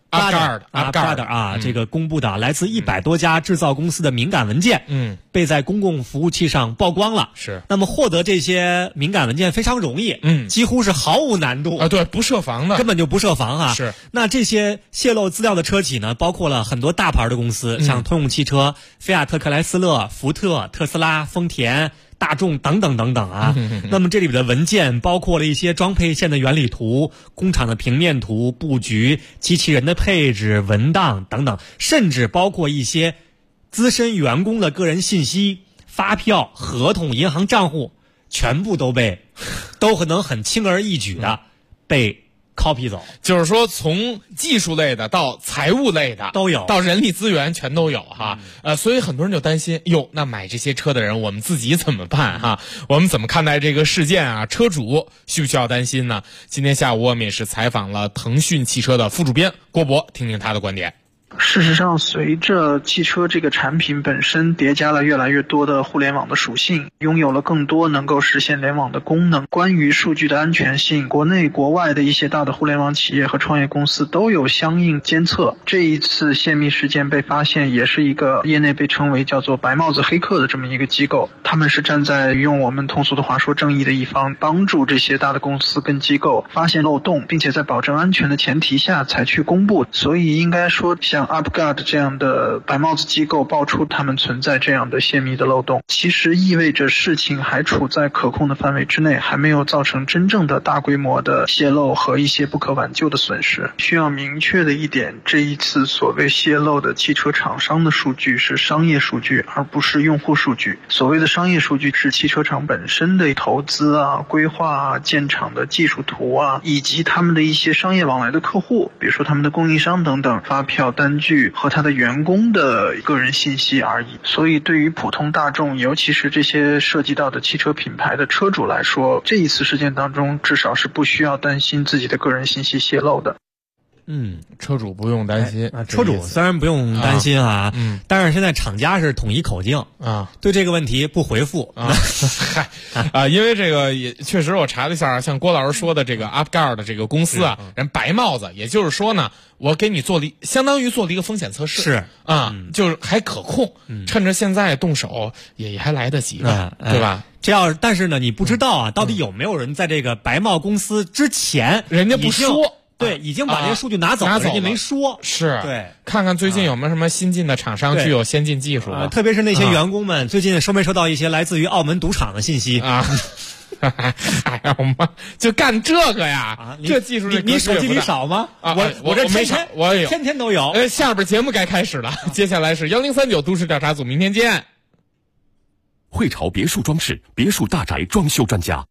UpGuard 啊，这个公布的来自100多家制造公司的敏感文件，被在公共服务器上曝光了。 是， 那么获得这些敏感文件非常容易，几乎是毫无难度啊，对，不设防的， 根本就不设防啊。 是， 那这些泄露资料的车企呢，包括了很多大牌的公司，像通用汽车、菲亚特克莱斯勒、福特、特斯拉、丰田、大众等等等等啊。那么这里边的文件包括了一些装配线的原理图、工厂的平面图、布局、机器人的配置、文档等等，甚至包括一些资深员工的个人信息、发票、合同、银行账户，全部都可能很轻而易举的被copy 走。 就是说从技术类的到财务类的都有， 到人力资源全都有哈。所以很多人就担心，哟，那买这些车的人我们自己怎么办哈？我们怎么看待这个事件啊？车主需不需要担心呢？今天下午我们也是采访了腾讯汽车的副主编郭博，听听他的观点。 事实上，随着汽车这个产品本身叠加了越来越多的互联网的属性，拥有了更多能够实现联网的功能，关于数据的安全性，国内国外的一些大的互联网企业和创业公司都有相应监测。这一次泄密事件被发现，也是一个业内被称为叫做白帽子黑客的这么一个机构，他们是站在用我们通俗的话说正义的一方，帮助这些大的公司跟机构发现漏洞，并且在保证安全的前提下才去公布。所以应该说，像UpGuard 这样的白帽子机构爆出他们存在这样的泄密的漏洞，其实意味着事情还处在可控的范围之内，还没有造成真正的大规模的泄露和一些不可挽救的损失。需要明确的一点，这一次所谓泄露的汽车厂商的数据是商业数据，而不是用户数据。所谓的商业数据是汽车厂本身的投资啊、规划啊、建厂的技术图啊，以及他们的一些商业往来的客户，比如说他们的供应商等等，发票、单据和他的员工的个人信息而已。所以对于普通大众，尤其是这些涉及到的汽车品牌的车主来说，这一次事件当中至少是不需要担心自己的个人信息泄露的。 车主不用担心。 车主虽然不用担心啊，但是现在厂家是统一口径啊， 对这个问题不回复啊。因为这个也确实我查了一下，像郭老师说的这个 UpGuard 的这个公司啊，人白帽子，也就是说呢，我给你相当于做了一个风险测试， 是啊，就是还可控，趁着现在动手也还来得及吧，对吧？ 但是呢，你不知道啊，到底有没有人在这个白帽公司之前， 人家不说。 对，已经把这些数据拿走了，人家没说。 是， 对， 看看最近有没有什么新进的厂商具有先进技术特别是那些员工们，最近收没收到一些来自于澳门赌场的信息啊？哎呀，我们就干这个呀！这技术你手机里少吗？我这没少，我也有， 天天都有。 下边节目该开始了，接下来是1039都市调查组，明天见。 汇潮别墅装饰，别墅大宅装修专家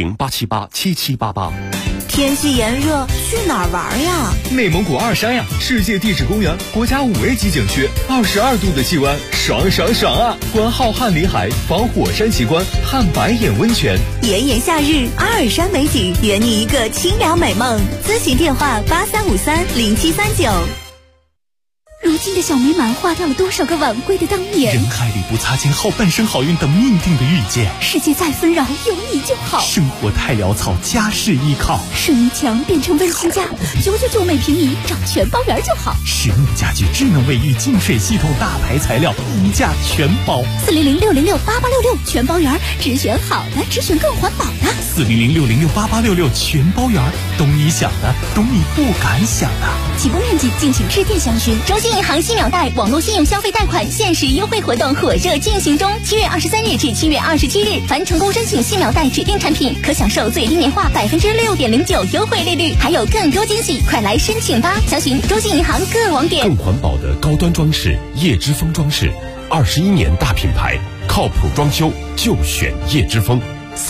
，400-878-7788。 天气炎热，去哪儿玩呀？ 内蒙古二山呀，世界地质公园，国家5A级景区，22度的气温，爽爽爽啊！观浩瀚里海，访火山奇观，探白眼温泉。 炎炎夏日，阿尔山美景，圆你一个清凉美梦。咨询电话83530739。 如今的小美满花掉了多少个晚归的当年？ 人海里不擦肩，后半生好运等命定的遇见。 世界再纷扰，有你就好。 生活太潦草，家事依靠。 水泥墙变成温馨家，999每平米，找全包圆就好。 实木家具、智能卫浴、净水系统、大牌材料，一价全包。 400-606-8866，全包圆，只选好的，只选更环保的。 400-606-8866，全包圆，懂你想的，懂你不敢想的。 起步面积敬请致电详询。 中信银行新秒贷网络信用消费贷款限时优惠活动火热进行中，7月23日至7月27日，凡成功申请新秒贷指定产品，可享受最低年化6.09%优惠利率，还有更多惊喜，快来申请吧！详询中信银行各网点。 更环保的高端装饰，叶之峰装饰，21年大品牌，靠谱装修就选叶之峰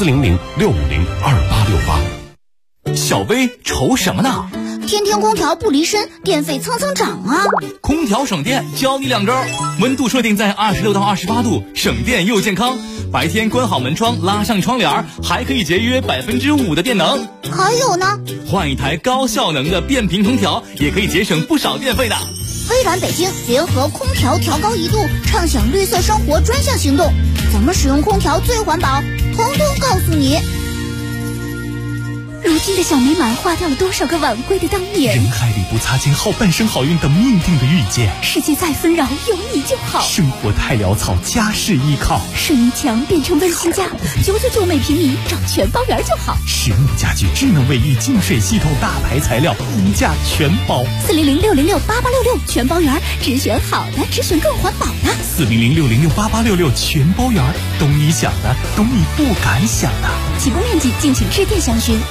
，400-650-2868。 小薇愁什么呢？ 天天空调不离身，电费蹭蹭涨啊！ 空调省电，教你2招：温度设定在26到28度，省电又健康。白天关好门窗，拉上窗帘，还可以节约5%的电能。 还有呢， 换一台高效能的变频空调，也可以节省不少电费的。 微软北京联合空调调高1度，畅享绿色生活专项行动，怎么使用空调最环保，统统告诉你。如金的小美满划掉了多少个晚归的当年。 人海里不擦肩，好半生好运等命定的遇见。 世界再纷扰，有你就好。 生活太潦草，家事依靠。 水泥墙变成温馨家，999每平米，找全包园就好。 实木家具、智能卫浴、净水系统、大牌材料，无价全包。 400-606-8866，全包园，只选好的，只选更环保的。 400-606-8866，全包园，懂你想的，懂你不敢想的。 起步面积敬请致电详询。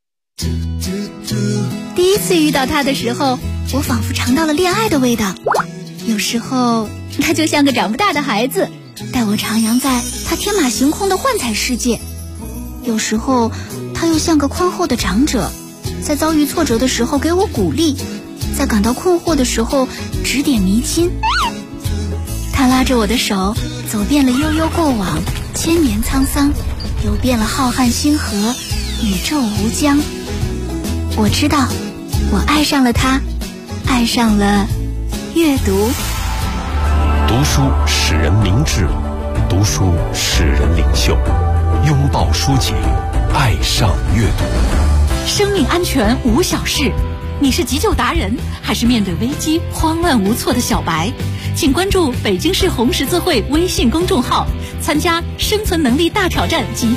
第一次遇到他的时候，我仿佛尝到了恋爱的味道。有时候他就像个长不大的孩子，带我徜徉在他天马行空的幻彩世界。有时候他又像个宽厚的长者，在遭遇挫折的时候给我鼓励，在感到困惑的时候指点迷津。他拉着我的手，走遍了悠悠过往，千年沧桑，游遍了浩瀚星河，宇宙无疆。我知道，我爱上了他，爱上了阅读。 读书使人明智，读书使人领袖。拥抱书籍，爱上阅读。 生命安全无小事，你是急救达人，还是面对危机慌乱无措的小白？请关注北京市红十字会微信公众号，参加生存能力大挑战及